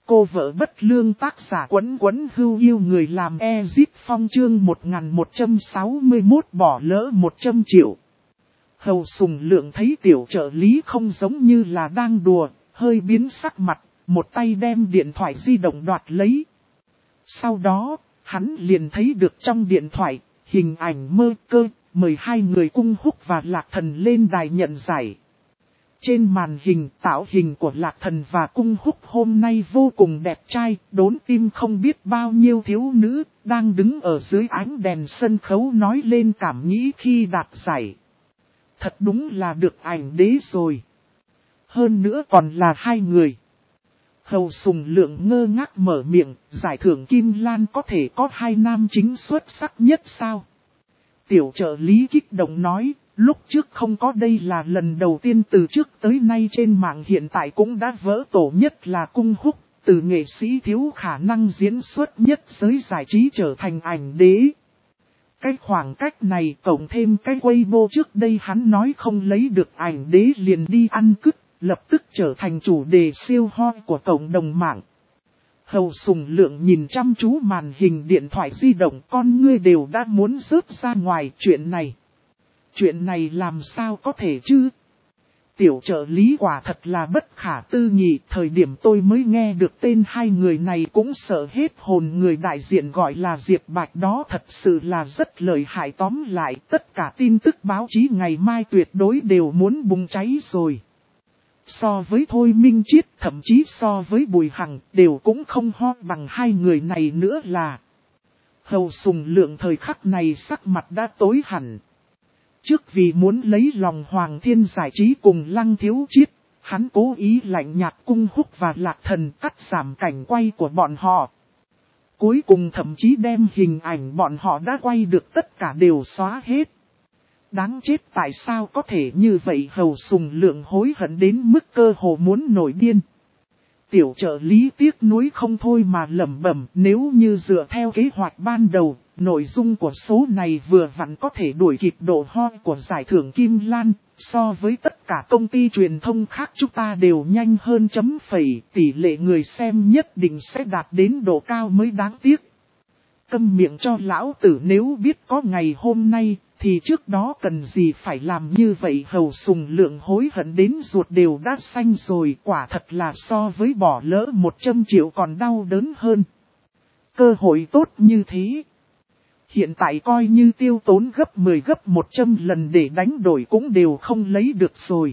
Cô vợ bất lương tác giả Quấn Quấn Hưu yêu người làm Ezip Phong chương 1161 bỏ lỡ 100 triệu. Hầu Sùng Lượng thấy tiểu trợ lý không giống như là đang đùa, hơi biến sắc mặt, một tay đem điện thoại di động đoạt lấy. Sau đó, hắn liền thấy được trong điện thoại, hình ảnh mơ cơ, mời hai người Cung Húc và Lạc Thần lên đài nhận giải. Trên màn hình tạo hình của Lạc Thần và Cung Húc hôm nay vô cùng đẹp trai, đốn tim không biết bao nhiêu thiếu nữ, đang đứng ở dưới ánh đèn sân khấu nói lên cảm nghĩ khi đạt giải. Thật đúng là được ảnh đế rồi. Hơn nữa còn là hai người. Hầu Sùng Lượng ngơ ngác mở miệng, giải thưởng Kim Lan có thể có hai nam chính xuất sắc nhất sao? Tiểu trợ lý kích động nói, lúc trước không có, đây là lần đầu tiên từ trước tới nay trên mạng hiện tại cũng đã vỡ tổ, nhất là Cung Húc, từ nghệ sĩ thiếu khả năng diễn xuất nhất giới giải trí trở thành ảnh đế. Cái khoảng cách này cộng thêm cái Weibo trước đây hắn nói không lấy được ảnh đế liền đi ăn cứt, lập tức trở thành chủ đề siêu hot của cộng đồng mạng. Hầu Sùng Lượng nhìn chăm chú màn hình điện thoại di động, con ngươi đều đã muốn rớt ra ngoài. Chuyện này làm sao có thể chứ? Tiểu trợ lý quả thật là bất khả tư nghị, thời điểm tôi mới nghe được tên hai người này cũng sợ hết hồn, người đại diện gọi là Diệp Bạch đó thật sự là rất lợi hại, tóm lại tất cả tin tức báo chí ngày mai tuyệt đối đều muốn bùng cháy rồi. So với Thôi Minh Chiết, thậm chí so với Bùi Hằng, đều cũng không hot bằng hai người này nữa là. Hầu Sùng Lượng thời khắc này sắc mặt đã tối hẳn. Trước vì muốn lấy lòng Hoàng Thiên Giải Trí cùng Lăng Thiếu Chiết, hắn cố ý lạnh nhạt Cung Húc và Lạc Thần, cắt giảm cảnh quay của bọn họ. Cuối cùng thậm chí đem hình ảnh bọn họ đã quay được tất cả đều xóa hết. Đáng chết, tại sao có thể như vậy? Hầu Sùng Lượng hối hận đến mức cơ hồ muốn nổi điên. Tiểu trợ lý tiếc nuối không thôi mà lẩm bẩm, nếu như dựa theo kế hoạch ban đầu, nội dung của số này vừa vặn có thể đuổi kịp độ hot của giải thưởng Kim Lan, so với tất cả công ty truyền thông khác chúng ta đều nhanh hơn chấm phẩy, tỷ lệ người xem nhất định sẽ đạt đến độ cao mới đáng tiếc. Câm miệng cho lão tử, nếu biết có ngày hôm nay, thì trước đó cần gì phải làm như vậy? Hầu Sùng Lượng hối hận đến ruột đều đã xanh rồi, quả thật là so với bỏ lỡ 100 triệu còn đau đớn hơn. Cơ hội tốt như thế, hiện tại coi như tiêu tốn gấp 10 gấp 100 lần để đánh đổi cũng đều không lấy được rồi.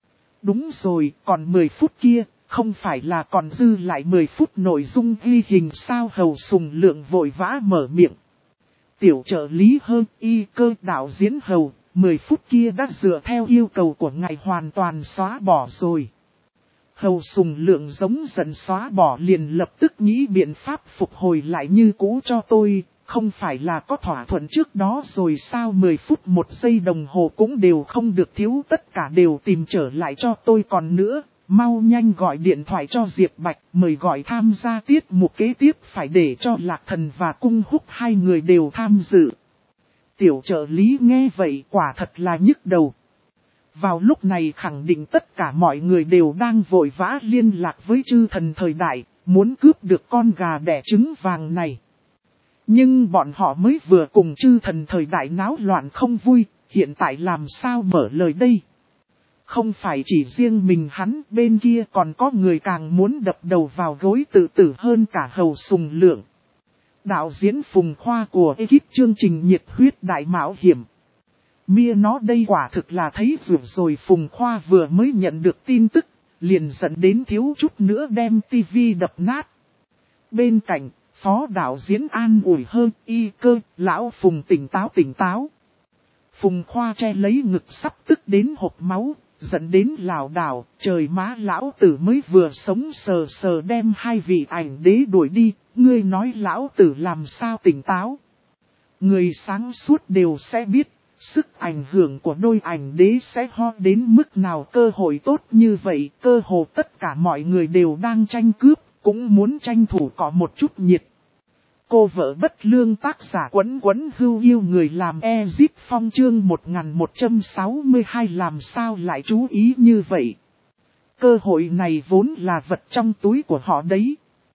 Đúng rồi, còn 10 phút kia, không phải là còn dư lại 10 phút nội dung ghi hình sao? Hầu Sùng Lượng vội vã mở miệng. Tiểu trợ lý hơn y cơ đạo diễn Hầu, 10 phút kia đã dựa theo yêu cầu của ngài hoàn toàn xóa bỏ rồi. Hầu Sùng Lượng giống dần xóa bỏ liền lập tức nghĩ biện pháp phục hồi lại như cũ cho tôi, không phải là có thỏa thuận trước đó rồi sao? 10 phút 1 giây đồng hồ cũng đều không được thiếu, tất cả đều tìm trở lại cho tôi. Còn nữa, mau nhanh gọi điện thoại cho Diệp Bạch, mời gọi tham gia tiết mục kế tiếp, phải để cho Lạc Thần và Cung Húc hai người đều tham dự. Tiểu trợ lý nghe vậy quả thật là nhức đầu. Vào lúc này khẳng định tất cả mọi người đều đang vội vã liên lạc với Chư Thần Thời Đại, muốn cướp được con gà đẻ trứng vàng này. Nhưng bọn họ mới vừa cùng Chư Thần Thời Đại náo loạn không vui, hiện tại làm sao mở lời đây? Không phải chỉ riêng mình hắn, bên kia còn có người càng muốn đập đầu vào gối tự tử hơn cả Hầu Sùng Lượng. Đạo diễn Phùng Khoa của ekip chương trình Nhiệt Huyết Đại Mạo Hiểm. Mia nó đây quả thực là thấy rồi. Phùng Khoa vừa mới nhận được tin tức, liền dẫn đến thiếu chút nữa đem tivi đập nát. Bên cạnh, phó đạo diễn an ủi hơn y cơ, lão Phùng tỉnh táo. Phùng Khoa che lấy ngực sắp tức đến hộc máu, dẫn đến lảo đảo, trời má, lão tử mới vừa sống sờ đem hai vị ảnh đế đuổi đi, ngươi nói lão tử làm sao tỉnh táo? Người sáng suốt đều sẽ biết, sức ảnh hưởng của đôi ảnh đế sẽ ho đến mức nào. Cơ hội tốt như vậy, cơ hồ tất cả mọi người đều đang tranh cướp, cũng muốn tranh thủ có một chút nhiệt. Cô vợ bất lương tác giả Quấn Quấn Hưu yêu người làm Ezip Phong chương 1162 làm sao lại chú ý như vậy. Cơ hội này vốn là vật trong túi của họ đấy.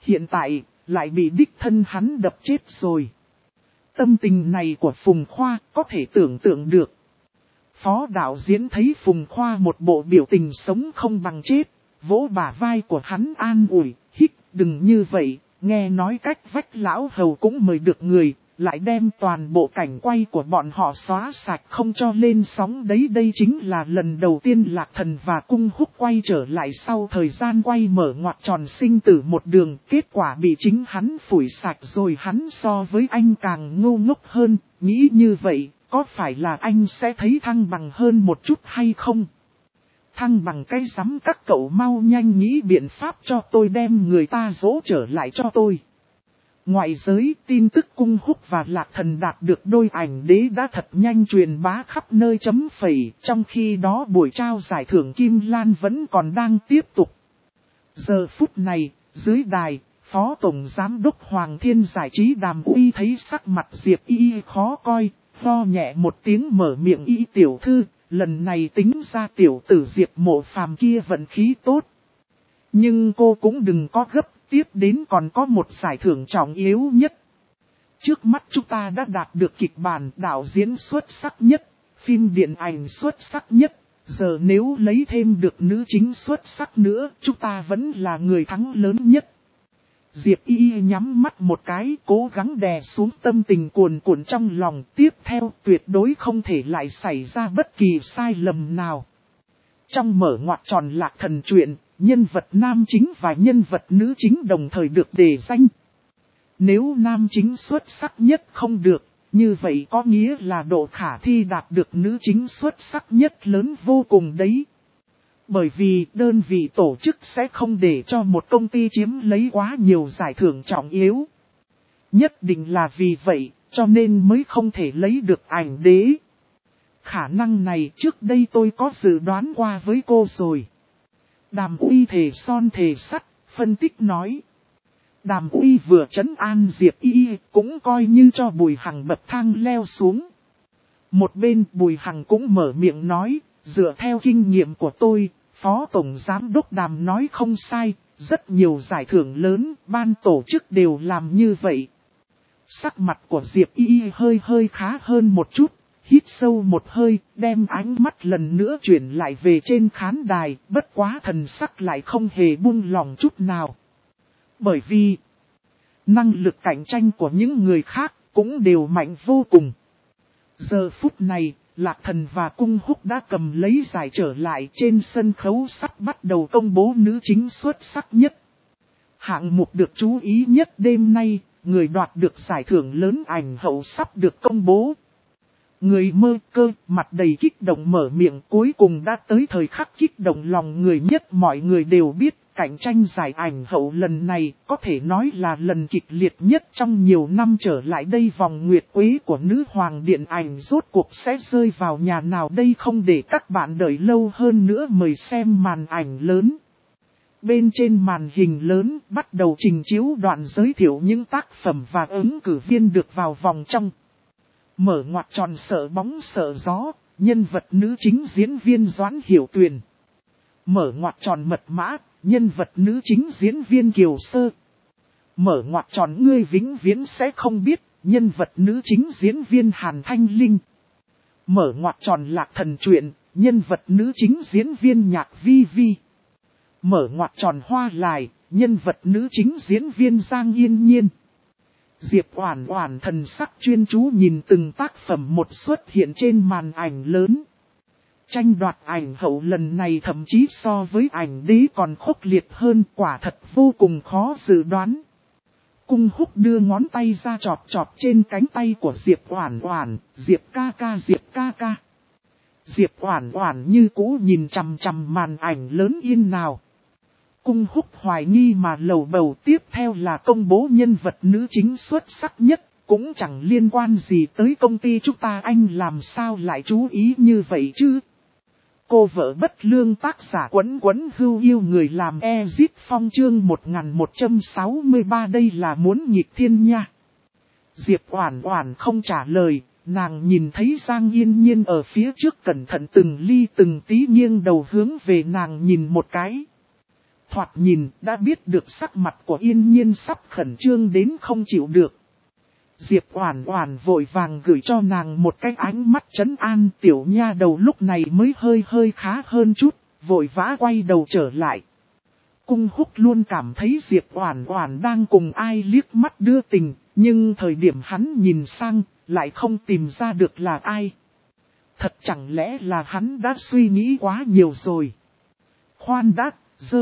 hiện tại, lại bị đích thân hắn đập chết rồi. Tâm tình này của Phùng Khoa có thể tưởng tượng được. Phó đạo diễn thấy Phùng Khoa một bộ biểu tình sống không bằng chết, vỗ bả vai của hắn an ủi, hít, đừng như vậy, nghe nói cách vách lão hầu cũng mời được người, lại đem toàn bộ cảnh quay của bọn họ xóa sạch không cho lên sóng đấy. Đây chính là lần đầu tiên Lạc Thần và Cung Húc quay trở lại sau thời gian quay mở ngoặc tròn sinh tử một đường, kết quả bị chính hắn phủi sạch rồi. Hắn so với anh càng ngu ngốc hơn, nghĩ như vậy, có phải là anh sẽ thấy thăng bằng hơn một chút hay không? Thăng bằng cái rắm, các cậu mau nhanh nghĩ biện pháp cho tôi đem người ta dỗ trở lại cho tôi. Ngoại giới, tin tức Cung Húc và Lạc Thần đạt được đôi ảnh đế đã thật nhanh truyền bá khắp nơi chấm phẩy, trong khi đó buổi trao giải thưởng Kim Lan vẫn còn đang tiếp tục. Giờ phút này, dưới đài, Phó Tổng Giám đốc Hoàng Thiên Giải trí Đàm Uy thấy sắc mặt Diệp Y khó coi, ho nhẹ một tiếng mở miệng: Y tiểu thư, lần này tính ra tiểu tử Diệp Mộ Phàm kia vận khí tốt. Nhưng cô cũng đừng có gấp, tiếp đến còn có một giải thưởng trọng yếu nhất. Trước mắt chúng ta đã đạt được kịch bản đạo diễn xuất sắc nhất, phim điện ảnh xuất sắc nhất. Giờ nếu lấy thêm được nữ chính xuất sắc nữa, chúng ta vẫn là người thắng lớn nhất. Diệp Y nhắm mắt một cái, cố gắng đè xuống tâm tình cuồn cuộn trong lòng. Tiếp theo tuyệt đối không thể lại xảy ra bất kỳ sai lầm nào. Trong mở ngoặc tròn Lạc Thần truyện, nhân vật nam chính và nhân vật nữ chính đồng thời được đề danh. Nếu nam chính xuất sắc nhất không được, như vậy có nghĩa là độ khả thi đạt được nữ chính xuất sắc nhất lớn vô cùng đấy. Bởi vì đơn vị tổ chức sẽ không để cho một công ty chiếm lấy quá nhiều giải thưởng trọng yếu. Nhất định là vì vậy, cho nên mới không thể lấy được ảnh đế. Khả năng này trước đây tôi có dự đoán qua với cô rồi. Đàm Uy thề son thề sắt, phân tích nói. Đàm Uy vừa trấn an Diệp Y, cũng coi như cho Bùi Hằng bậc thang leo xuống. Một bên Bùi Hằng cũng mở miệng nói, dựa theo kinh nghiệm của tôi, Phó Tổng Giám đốc Đàm nói không sai, rất nhiều giải thưởng lớn, ban tổ chức đều làm như vậy. Sắc mặt của Diệp Y hơi khá hơn một chút. Hít sâu một hơi, đem ánh mắt lần nữa chuyển lại về trên khán đài, bất quá thần sắc lại không hề buông lỏng chút nào. Bởi vì, năng lực cạnh tranh của những người khác cũng đều mạnh vô cùng. Giờ phút này, Lạc Thần và Cung Húc đã cầm lấy giải trở lại, trên sân khấu sắp bắt đầu công bố nữ chính xuất sắc nhất. Hạng mục được chú ý nhất đêm nay, người đoạt được giải thưởng lớn ảnh hậu sắp được công bố. Người mơ cơ, mặt đầy kích động mở miệng, cuối cùng đã tới thời khắc kích động lòng người nhất. Mọi người đều biết, cạnh tranh giải ảnh hậu lần này có thể nói là lần kịch liệt nhất trong nhiều năm trở lại đây. Vòng nguyệt quế của nữ hoàng điện ảnh rốt cuộc sẽ rơi vào nhà nào đây? Không để các bạn đợi lâu hơn nữa, mời xem màn ảnh lớn. Bên trên màn hình lớn bắt đầu trình chiếu đoạn giới thiệu những tác phẩm và ứng cử viên được vào vòng trong. Mở ngoặc tròn sợ bóng sợ gió, nhân vật nữ chính diễn viên Doãn Hiểu Tuyền. Mở ngoặc tròn mật mã, nhân vật nữ chính diễn viên Kiều Sơ. Mở ngoặc tròn ngươi vĩnh viễn sẽ không biết, nhân vật nữ chính diễn viên Hàn Thanh Linh. Mở ngoặc tròn Lạc Thần truyện, nhân vật nữ chính diễn viên Nhạc Vi Vi. Mở ngoặc tròn Hoa Lài, nhân vật nữ chính diễn viên Giang Yên Nhiên. Diệp Oản Oản thần sắc chuyên chú nhìn từng tác phẩm một xuất hiện trên màn ảnh lớn. Tranh đoạt ảnh hậu lần này thậm chí so với ảnh đế còn khốc liệt hơn, quả thật vô cùng khó dự đoán. Cung Húc đưa ngón tay ra chọp chọp trên cánh tay của Diệp Oản Oản, Diệp ca ca, Diệp ca ca. Diệp Oản Oản như cũ nhìn chằm chằm màn ảnh lớn yên nào. Cung Húc hoài nghi mà lầu bầu, tiếp theo là công bố nhân vật nữ chính xuất sắc nhất, cũng chẳng liên quan gì tới công ty chúng ta, anh làm sao lại chú ý như vậy chứ? Cô vợ bất lương tác giả Quấn Quấn hưu yêu người làm Ezit Phong chương 1163, đây là muốn nghịch thiên nha. Diệp Oản Oản không trả lời, nàng nhìn thấy Giang Yên Nhiên ở phía trước cẩn thận từng ly từng tí nghiêng đầu hướng về nàng nhìn một cái. Thoạt nhìn đã biết được sắc mặt của Yên Nhiên sắp khẩn trương đến không chịu được. Diệp Oản Oản vội vàng gửi cho nàng một cái ánh mắt trấn an, tiểu nha đầu lúc này mới hơi khá hơn chút, vội vã quay đầu trở lại. Cung Húc luôn cảm thấy Diệp Oản Oản đang cùng ai liếc mắt đưa tình, nhưng thời điểm hắn nhìn sang, lại không tìm ra được là ai. Thật chẳng lẽ là hắn đã suy nghĩ quá nhiều rồi. Khoan đã,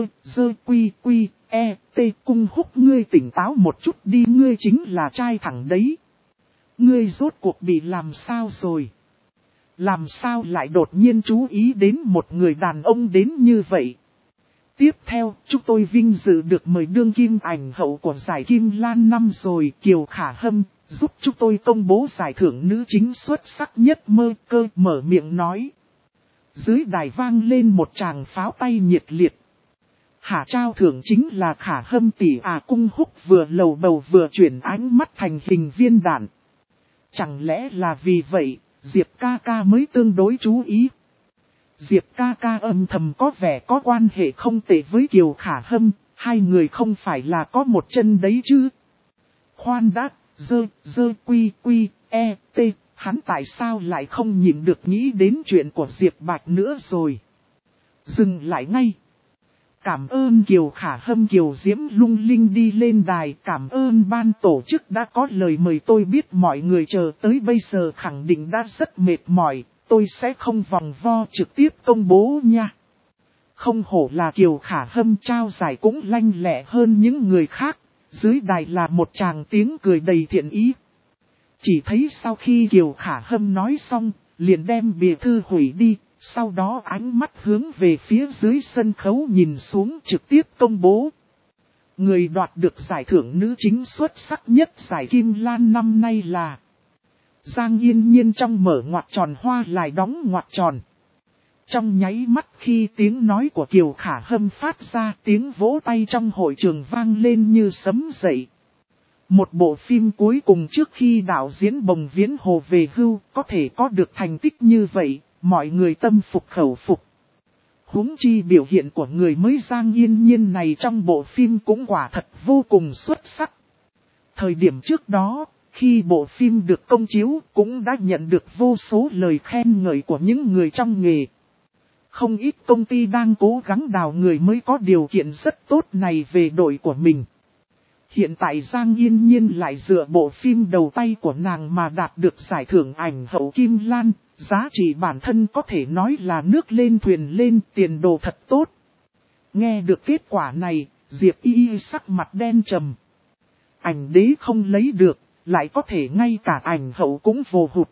quy, Cung Húc, ngươi tỉnh táo một chút đi, ngươi chính là trai thẳng đấy. Ngươi rốt cuộc bị làm sao rồi? Làm sao lại đột nhiên chú ý đến một người đàn ông đến như vậy? Tiếp theo, chúng tôi vinh dự được mời đương kim ảnh hậu của giải Kim Lan năm rồi, Kiều Khả Hâm, giúp chúng tôi công bố giải thưởng nữ chính xuất sắc nhất mơ cơ, mở miệng nói. Dưới đài vang lên một tràng pháo tay nhiệt liệt. Hạ trao thưởng chính là Khả Hâm tỷ à, Cung Húc vừa lầu bầu vừa chuyển ánh mắt thành hình viên đạn. Chẳng lẽ là vì vậy, Diệp ca ca mới tương đối chú ý. Diệp ca ca âm thầm có vẻ có quan hệ không tệ với Kiều Khả Hâm, hai người không phải là có một chân đấy chứ. Khoan đã, quy, hắn tại sao lại không nhìn được nghĩ đến chuyện của Diệp Bạch nữa rồi. Dừng lại ngay. Cảm ơn Kiều Khả Hâm, Kiều Diễm lung linh đi lên đài, cảm ơn ban tổ chức đã có lời mời, tôi biết mọi người chờ tới bây giờ khẳng định đã rất mệt mỏi, tôi sẽ không vòng vo trực tiếp công bố nha. Không hổ là Kiều Khả Hâm, trao giải cũng lanh lẹ hơn những người khác, dưới đài là một tràng tiếng cười đầy thiện ý. Chỉ thấy sau khi Kiều Khả Hâm nói xong, liền đem bìa thư hủy đi. Sau đó ánh mắt hướng về phía dưới sân khấu nhìn xuống trực tiếp công bố. Người đoạt được giải thưởng nữ chính xuất sắc nhất giải Kim Lan năm nay là Giang Yên Nhiên. Trong mở ngoặc tròn hoa lại đóng ngoặc tròn. Trong nháy mắt khi tiếng nói của Kiều Khả Hâm phát ra, tiếng vỗ tay trong hội trường vang lên như sấm dậy. Một bộ phim cuối cùng trước khi đạo diễn Bồng Viễn Hồ về hưu có thể có được thành tích như vậy. Mọi người tâm phục khẩu phục. Huống chi biểu hiện của người mới Giang Yên Nhiên này trong bộ phim cũng quả thật vô cùng xuất sắc. Thời điểm trước đó, khi bộ phim được công chiếu cũng đã nhận được vô số lời khen ngợi của những người trong nghề. Không ít công ty đang cố gắng đào người mới có điều kiện rất tốt này về đội của mình. Hiện tại Giang Yên Nhiên lại dựa bộ phim đầu tay của nàng mà đạt được giải thưởng ảnh hậu Kim Lan. Giá trị bản thân có thể nói là nước lên thuyền lên, tiền đồ thật tốt. Nghe được kết quả này, Diệp Y sắc mặt đen trầm. Ảnh đế không lấy được, lại có thể ngay cả ảnh hậu cũng vô hụt.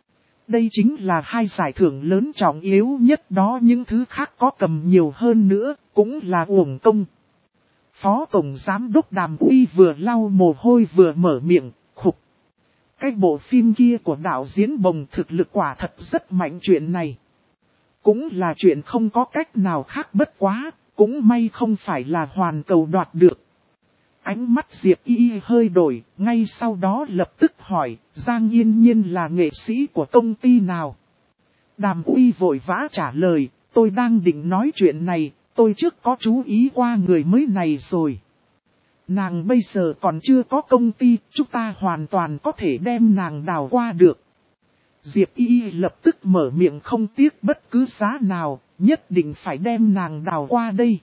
Đây chính là hai giải thưởng lớn trọng yếu nhất đó, những thứ khác có cầm nhiều hơn nữa, cũng là uổng công. Phó Tổng Giám đốc Đàm Uy vừa lau mồ hôi vừa mở miệng, khục. Cái bộ phim kia của đạo diễn Bồng thực lực quả thật rất mạnh, chuyện này cũng là chuyện không có cách nào khác, bất quá, cũng may không phải là hoàn cầu đoạt được. Ánh mắt Diệp Y hơi đổi, ngay sau đó lập tức hỏi, Giang Yên Nhiên là nghệ sĩ của công ty nào? Đàm Uy vội vã trả lời, tôi đang định nói chuyện này, tôi trước có chú ý qua người mới này rồi. Nàng bây giờ còn chưa có công ty, chúng ta hoàn toàn có thể đem nàng đào qua được. Diệp Y lập tức mở miệng, không tiếc bất cứ giá nào, nhất định phải đem nàng đào qua đây.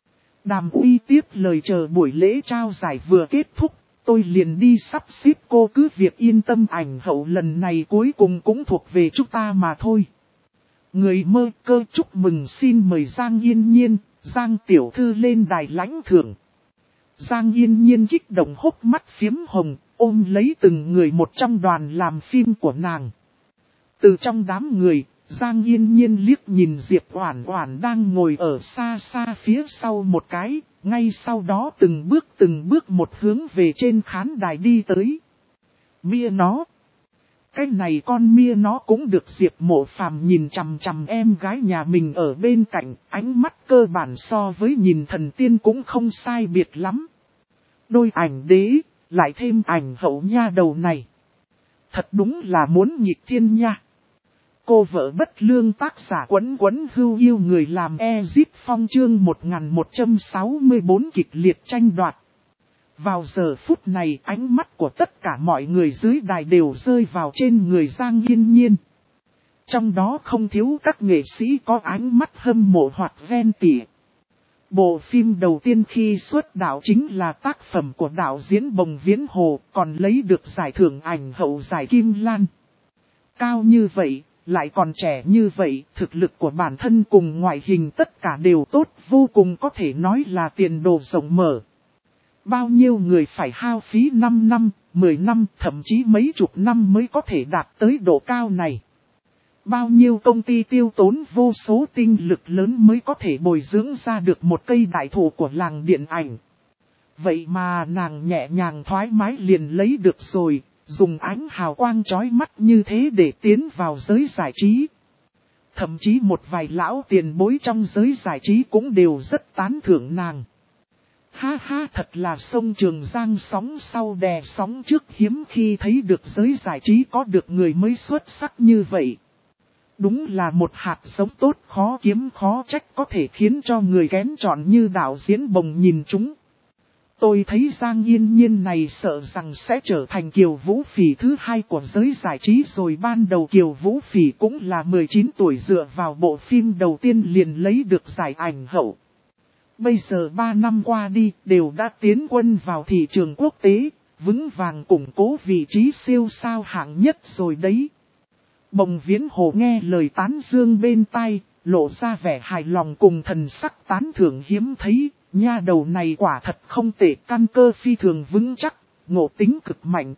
Đàm Uy tiếp lời, chờ buổi lễ trao giải vừa kết thúc, tôi liền đi sắp xếp, cô cứ việc yên tâm, ảnh hậu lần này cuối cùng cũng thuộc về chúng ta mà thôi. Người mơ cơ chúc mừng, xin mời Giang Yên Nhiên, Giang tiểu thư lên đài lãnh thưởng. Giang Yên Nhiên kích động hốc mắt phiếm hồng, ôm lấy từng người một trong đoàn làm phim của nàng. Từ trong đám người, Giang Yên Nhiên liếc nhìn Diệp Oản Oản đang ngồi ở xa xa phía sau một cái, ngay sau đó từng bước một hướng về trên khán đài đi tới. Mia nó. Cái này con Mia nó cũng được Diệp Mộ Phàm nhìn chằm chằm em gái nhà mình ở bên cạnh, ánh mắt cơ bản so với nhìn thần tiên cũng không sai biệt lắm. Đôi ảnh đế, lại thêm ảnh hậu nha đầu này. Thật đúng là muốn nghịch thiên nha. Cô vợ bất lương tác giả Quấn Quấn Hưu yêu người làm Ezip Phong chương 1164 kịch liệt tranh đoạt. Vào giờ phút này ánh mắt của tất cả mọi người dưới đài đều rơi vào trên người Giang Yên Nhiên. Trong đó không thiếu các nghệ sĩ có ánh mắt hâm mộ hoặc ghen tị. Bộ phim đầu tiên khi xuất đạo chính là tác phẩm của đạo diễn Bồng Viễn Hồ, còn lấy được giải thưởng ảnh hậu giải Kim Lan. Cao như vậy, lại còn trẻ như vậy, thực lực của bản thân cùng ngoại hình tất cả đều tốt, vô cùng có thể nói là tiền đồ rộng mở. Bao nhiêu người phải hao phí 5 năm, 10 năm, thậm chí mấy chục năm mới có thể đạt tới độ cao này. Bao nhiêu công ty tiêu tốn vô số tinh lực lớn mới có thể bồi dưỡng ra được một cây đại thụ của làng điện ảnh. Vậy mà nàng nhẹ nhàng thoải mái liền lấy được rồi, dùng ánh hào quang chói mắt như thế để tiến vào giới giải trí. Thậm chí một vài lão tiền bối trong giới giải trí cũng đều rất tán thưởng nàng. Ha ha, thật là sông Trường Giang sóng sau đè sóng trước, hiếm khi thấy được giới giải trí có được người mới xuất sắc như vậy. Đúng là một hạt giống tốt, khó kiếm khó trách có thể khiến cho người kén chọn như đạo diễn Bồng nhìn chúng. Tôi thấy Giang Yên Nhiên này sợ rằng sẽ trở thành Kiều Vũ Phỉ thứ hai của giới giải trí rồi. Ban đầu Kiều Vũ Phỉ cũng là 19 tuổi dựa vào bộ phim đầu tiên liền lấy được giải ảnh hậu. Bây giờ 3 năm qua đi đều đã tiến quân vào thị trường quốc tế, vững vàng củng cố vị trí siêu sao hạng nhất rồi đấy. Bồng Viễn Hồ nghe lời tán dương bên tai, lộ ra vẻ hài lòng cùng thần sắc tán thưởng hiếm thấy. Nha đầu này quả thật không tệ, căn cơ phi thường vững chắc, ngộ tính cực mạnh.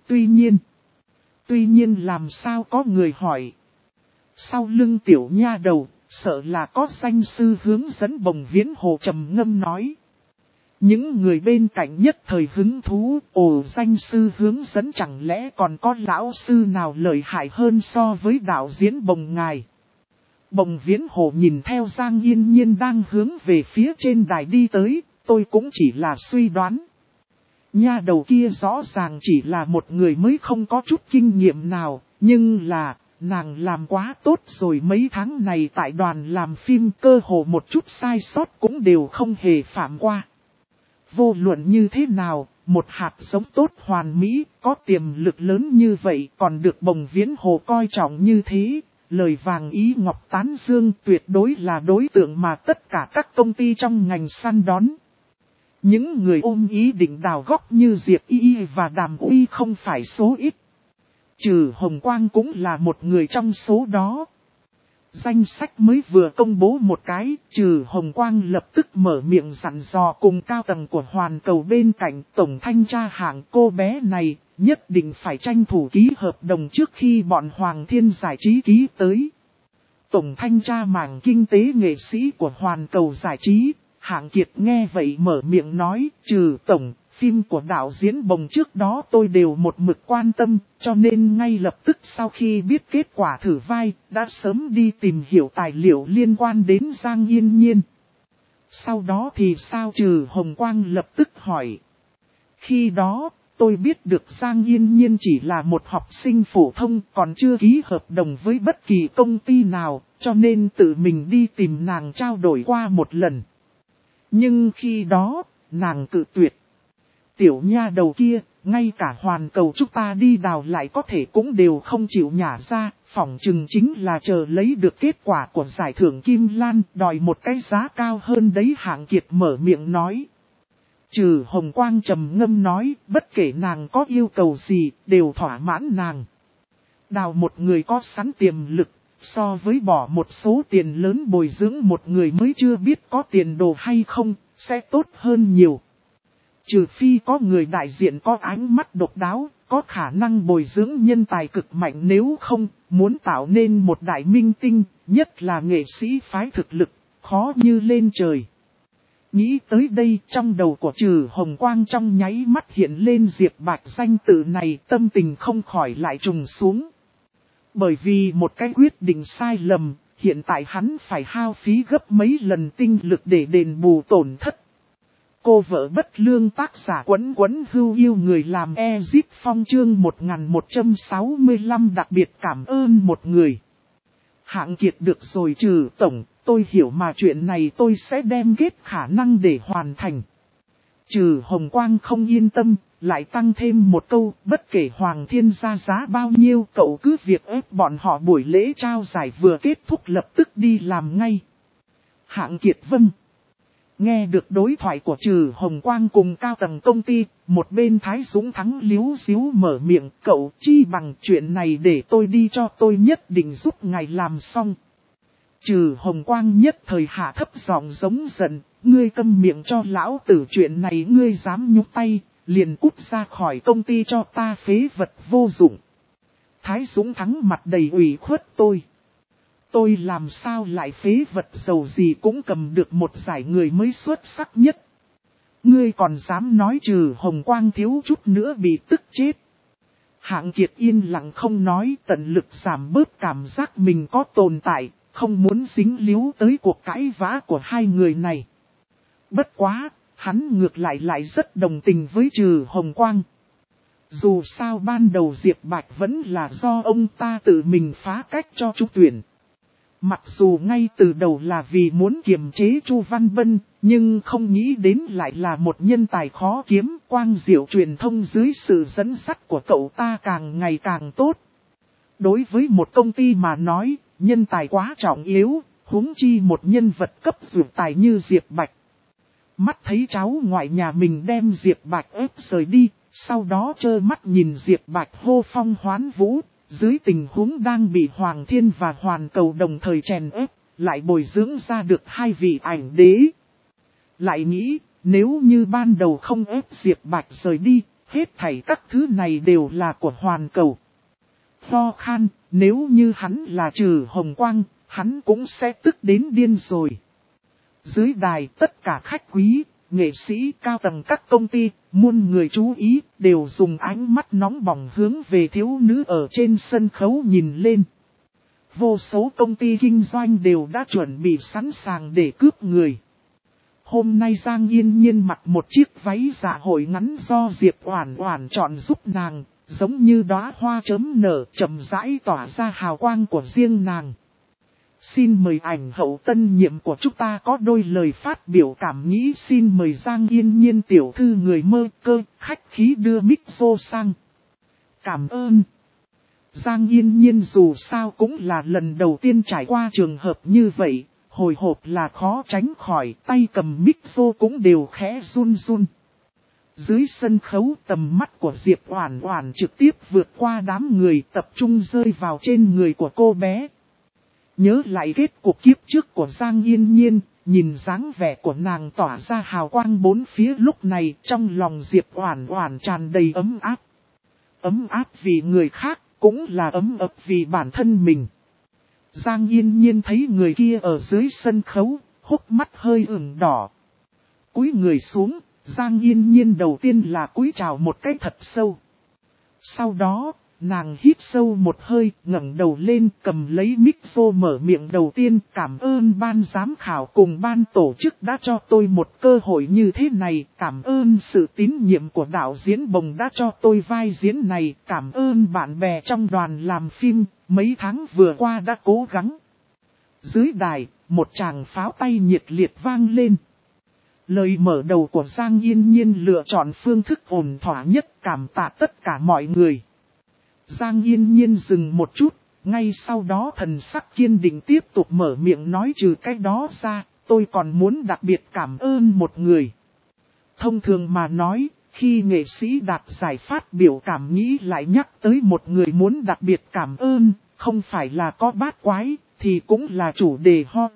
Tuy nhiên làm sao có người hỏi. Sau lưng tiểu nha đầu, sợ là có danh sư hướng dẫn. Bồng Viễn Hồ trầm ngâm nói. Những người bên cạnh nhất thời hứng thú, danh sư hướng dẫn chẳng lẽ còn có lão sư nào lợi hại hơn so với đạo diễn Bồng ngài. Bồng Viễn Hồ nhìn theo Giang Yên Nhiên đang hướng về phía trên đài đi tới, tôi cũng chỉ là suy đoán. Nha đầu kia rõ ràng chỉ là một người mới không có chút kinh nghiệm nào, nhưng là, nàng làm quá tốt rồi. Mấy tháng này tại đoàn làm phim cơ hồ một chút sai sót cũng đều không hề phạm qua. Vô luận như thế nào, một hạt giống tốt hoàn mỹ, có tiềm lực lớn như vậy còn được Bồng Viễn Hồ coi trọng như thế. Lời vàng ý ngọc tán dương, tuyệt đối là đối tượng mà tất cả các công ty trong ngành săn đón. Những người ôm ý định đào góc như Diệp Y và Đàm Uy không phải số ít. Trừ Hồng Quang cũng là một người trong số đó. Danh sách mới vừa công bố một cái, Trừ Hồng Quang lập tức mở miệng dặn dò cùng cao tầng của Hoàn Cầu bên cạnh tổng thanh tra hạng. Cô bé này nhất định phải tranh thủ ký hợp đồng trước khi bọn Hoàng Thiên Giải Trí ký tới. Tổng thanh tra mảng kinh tế nghệ sĩ của Hoàn Cầu Giải Trí, Hạng Kiệt nghe vậy mở miệng nói, Trừ tổng, phim của đạo diễn Bồng trước đó tôi đều một mực quan tâm, cho nên ngay lập tức sau khi biết kết quả thử vai, đã sớm đi tìm hiểu tài liệu liên quan đến Giang Yên Nhiên. Sau đó thì sao? Trừ Hồng Quang lập tức hỏi. Khi đó, tôi biết được Giang Yên Nhiên chỉ là một học sinh phổ thông, còn chưa ký hợp đồng với bất kỳ công ty nào, cho nên tự mình đi tìm nàng trao đổi qua một lần. Nhưng khi đó, nàng cự tuyệt. Tiểu nha đầu kia, ngay cả Hoàn Cầu chúng ta đi đào lại có thể cũng đều không chịu nhả ra, phỏng chừng chính là chờ lấy được kết quả của giải thưởng Kim Lan, đòi một cái giá cao hơn đấy. Hạng Kiệt mở miệng nói. Trừ Hồng Quang trầm ngâm nói, bất kể nàng có yêu cầu gì, đều thỏa mãn nàng. Đào một người có sẵn tiềm lực, so với bỏ một số tiền lớn bồi dưỡng một người mới chưa biết có tiền đồ hay không, sẽ tốt hơn nhiều. Trừ phi có người đại diện có ánh mắt độc đáo, có khả năng bồi dưỡng nhân tài cực mạnh, nếu không, muốn tạo nên một đại minh tinh, nhất là nghệ sĩ phái thực lực, khó như lên trời. Nghĩ tới đây, trong đầu của Trừ Hồng Quang trong nháy mắt hiện lên Diệp Bạch danh tự này, tâm tình không khỏi lại trùng xuống. Bởi vì một cái quyết định sai lầm, hiện tại hắn phải hao phí gấp mấy lần tinh lực để đền bù tổn thất. Cô vợ bất lương tác giả Quấn Quấn Hưu yêu người làm Ezip Phong chương 1165 đặc biệt cảm ơn một người. Hạng Kiệt được rồi Trừ tổng, tôi hiểu mà chuyện này tôi sẽ đem hết khả năng để hoàn thành. Trừ Hồng Quang không yên tâm, lại tăng thêm một câu, bất kể Hoàng Thiên ra giá bao nhiêu, cậu cứ việc ép bọn họ buổi lễ trao giải vừa kết thúc lập tức đi làm ngay. Hạng Kiệt vâng. Nghe được đối thoại của Trừ Hồng Quang cùng cao tầng công ty, một bên Thái Dũng Thắng líu xíu mở miệng, cậu chi bằng chuyện này để tôi đi cho tôi nhất định giúp ngài làm xong. Trừ Hồng Quang nhất thời hạ thấp giọng giống giận, ngươi câm miệng cho lão tử, chuyện này ngươi dám nhúc tay, liền cút ra khỏi công ty cho ta, phế vật vô dụng. Thái Dũng Thắng mặt đầy ủy khuất, tôi làm sao lại phế vật, giàu gì cũng cầm được một giải người mới xuất sắc nhất. Ngươi còn dám nói? Trừ Hồng Quang thiếu chút nữa bị tức chết. Hạng Kiệt yên lặng không nói, tận lực giảm bớt cảm giác mình có tồn tại, không muốn dính líu tới cuộc cãi vã của hai người này. Bất quá, hắn ngược lại rất đồng tình với Trừ Hồng Quang. Dù sao ban đầu Diệp Bạch vẫn là do ông ta tự mình phá cách cho trúng tuyển. Mặc dù ngay từ đầu là vì muốn kiềm chế Chu Văn Bân, nhưng không nghĩ đến lại là một nhân tài khó kiếm, quang diệu truyền thông dưới sự dẫn dắt của cậu ta càng ngày càng tốt. Đối với một công ty mà nói, nhân tài quá trọng yếu, huống chi một nhân vật cấp dược tài như Diệp Bạch. Mắt thấy cháu ngoại nhà mình đem Diệp Bạch ép rời đi, sau đó trơ mắt nhìn Diệp Bạch hô phong hoán vũ, dưới tình huống đang bị Hoàng Thiên và Hoàn Cầu đồng thời chèn ép, lại bồi dưỡng ra được hai vị ảnh đế. Lại nghĩ, nếu như ban đầu không ép Diệp Bạch rời đi, hết thảy các thứ này đều là của Hoàn Cầu. Ho khan, nếu như hắn là Trừ Hồng Quang, hắn cũng sẽ tức đến điên rồi. Dưới đài tất cả khách quý, nghệ sĩ cao tầng các công ty, muôn người chú ý, đều dùng ánh mắt nóng bỏng hướng về thiếu nữ ở trên sân khấu nhìn lên. Vô số công ty kinh doanh đều đã chuẩn bị sẵn sàng để cướp người. Hôm nay Giang Yên Nhiên mặc một chiếc váy dạ hội ngắn do Diệp Oản Oản chọn giúp nàng, giống như đóa hoa chớm nở, chậm rãi tỏa ra hào quang của riêng nàng. Xin mời ảnh hậu tân nhiệm của chúng ta có đôi lời phát biểu cảm nghĩ. Xin mời Giang Yên Nhiên tiểu thư người mơ cơ, khách khí đưa mic vô sang. Cảm ơn. Giang Yên Nhiên dù sao cũng là lần đầu tiên trải qua trường hợp như vậy, hồi hộp là khó tránh khỏi, tay cầm mic vô cũng đều khẽ run run. Dưới sân khấu tầm mắt của Diệp Oản Oản trực tiếp vượt qua đám người, tập trung rơi vào trên người của cô bé. Nhớ lại kết cuộc kiếp trước của Giang Yên Nhiên, nhìn dáng vẻ của nàng tỏa ra hào quang bốn phía lúc này, trong lòng Diệp Oản Oản tràn đầy ấm áp. Ấm áp vì người khác, cũng là ấm ấp vì bản thân mình. Giang Yên Nhiên thấy người kia ở dưới sân khấu, hốc mắt hơi ửng đỏ. Cúi người xuống, Giang Yên Nhiên đầu tiên là cúi chào một cái thật sâu. Sau đó, nàng hít sâu một hơi, ngẩng đầu lên, cầm lấy mic vô mở miệng đầu tiên. Cảm ơn ban giám khảo cùng ban tổ chức đã cho tôi một cơ hội như thế này. Cảm ơn sự tín nhiệm của đạo diễn Bồng đã cho tôi vai diễn này. Cảm ơn bạn bè trong đoàn làm phim, mấy tháng vừa qua đã cố gắng. Dưới đài, một tràng pháo tay nhiệt liệt vang lên. Lời mở đầu của Giang Yên Nhiên lựa chọn phương thức ổn thỏa nhất, cảm tạ tất cả mọi người. Giang Yên Nhiên dừng một chút, ngay sau đó thần sắc kiên định tiếp tục mở miệng nói, trừ cái đó ra, tôi còn muốn đặc biệt cảm ơn một người. Thông thường mà nói, khi nghệ sĩ đạt giải phát biểu cảm nghĩ lại nhắc tới một người muốn đặc biệt cảm ơn, không phải là có bát quái, thì cũng là chủ đề ho.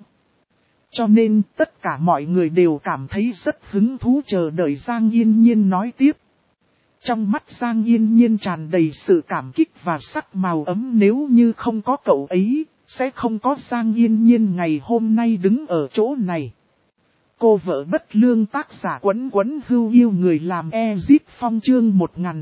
Cho nên tất cả mọi người đều cảm thấy rất hứng thú chờ đợi Giang Yên Nhiên nói tiếp. Trong mắt Giang Yên Nhiên tràn đầy sự cảm kích và sắc màu ấm, nếu như không có cậu ấy, sẽ không có Giang Yên Nhiên ngày hôm nay đứng ở chỗ này. Cô vợ bất lương tác giả Quấn Quấn Hưu yêu người làm Ezip Phong chương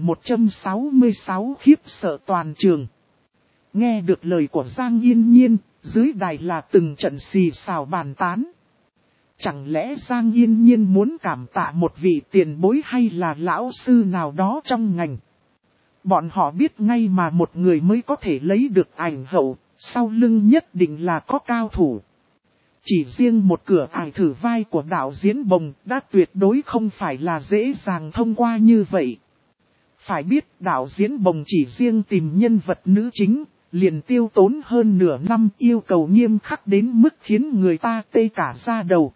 1166 khiếp sợ toàn trường. Nghe được lời của Giang Yên Nhiên, dưới đài là từng trận xì xào bàn tán. Chẳng lẽ Giang Yên Nhiên muốn cảm tạ một vị tiền bối hay là lão sư nào đó trong ngành? Bọn họ biết ngay mà một người mới có thể lấy được ảnh hậu, sau lưng nhất định là có cao thủ. Chỉ riêng một cửa ải thử vai của đạo diễn Bồng đã tuyệt đối không phải là dễ dàng thông qua như vậy. Phải biết đạo diễn Bồng chỉ riêng tìm nhân vật nữ chính, liền tiêu tốn hơn nửa năm, yêu cầu nghiêm khắc đến mức khiến người ta tê cả da đầu.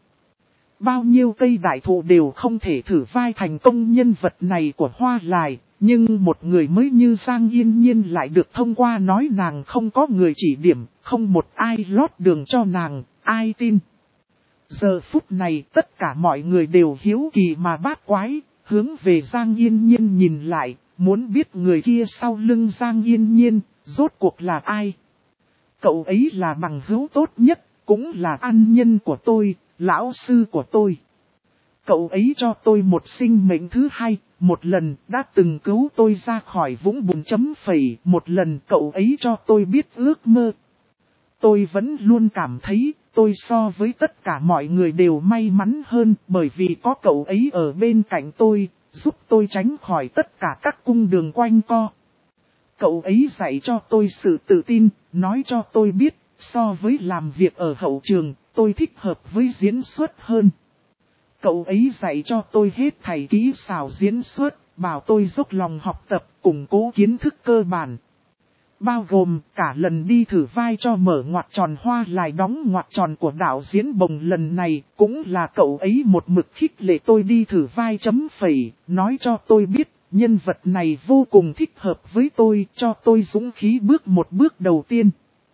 Bao nhiêu cây đại thụ đều không thể thử vai thành công nhân vật này của Hoa Lài, nhưng một người mới như Giang Yên Nhiên lại được thông qua, nói nàng không có người chỉ điểm, không một ai lót đường cho nàng, ai tin. Giờ phút này tất cả mọi người đều hiếu kỳ mà bát quái, hướng về Giang Yên Nhiên nhìn lại, muốn biết người kia sau lưng Giang Yên Nhiên, rốt cuộc là ai. Cậu ấy là bằng hữu tốt nhất, cũng là ân nhân của tôi, lão sư của tôi. Cậu ấy cho tôi một sinh mệnh thứ hai, một lần đã từng cứu tôi ra khỏi vũng bùn chấm phẩy, một lần cậu ấy cho tôi biết ước mơ. Tôi vẫn luôn cảm thấy tôi so với tất cả mọi người đều may mắn hơn, bởi vì có cậu ấy ở bên cạnh tôi, giúp tôi tránh khỏi tất cả các cung đường quanh co. Cậu ấy dạy cho tôi sự tự tin, nói cho tôi biết, so với làm việc ở hậu trường, tôi thích hợp với diễn xuất hơn. Cậu ấy dạy cho tôi hết thảy kỹ xảo diễn xuất, bảo tôi dốc lòng học tập, củng cố kiến thức cơ bản. Bao gồm cả lần đi thử vai cho mở ngoặc tròn Hoa Lài đóng ngoặc tròn của đạo diễn Bồng lần này, cũng là cậu ấy một mực khích lệ tôi đi thử vai chấm phẩy, nói cho tôi biết, nhân vật này vô cùng thích hợp với tôi, cho tôi dũng khí bước một bước đầu tiên.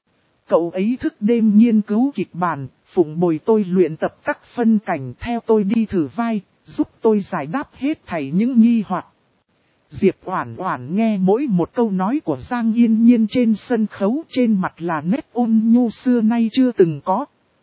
Cậu ấy thức đêm nghiên cứu kịch bản, phụng bồi tôi luyện tập các phân cảnh theo tôi đi thử vai, giúp tôi giải đáp hết thảy những nghi hoặc. Diệp Oản Oản nghe mỗi một câu nói của Giang Yên Nhiên trên sân khấu, trên mặt là nét ôn nhu xưa nay chưa từng có.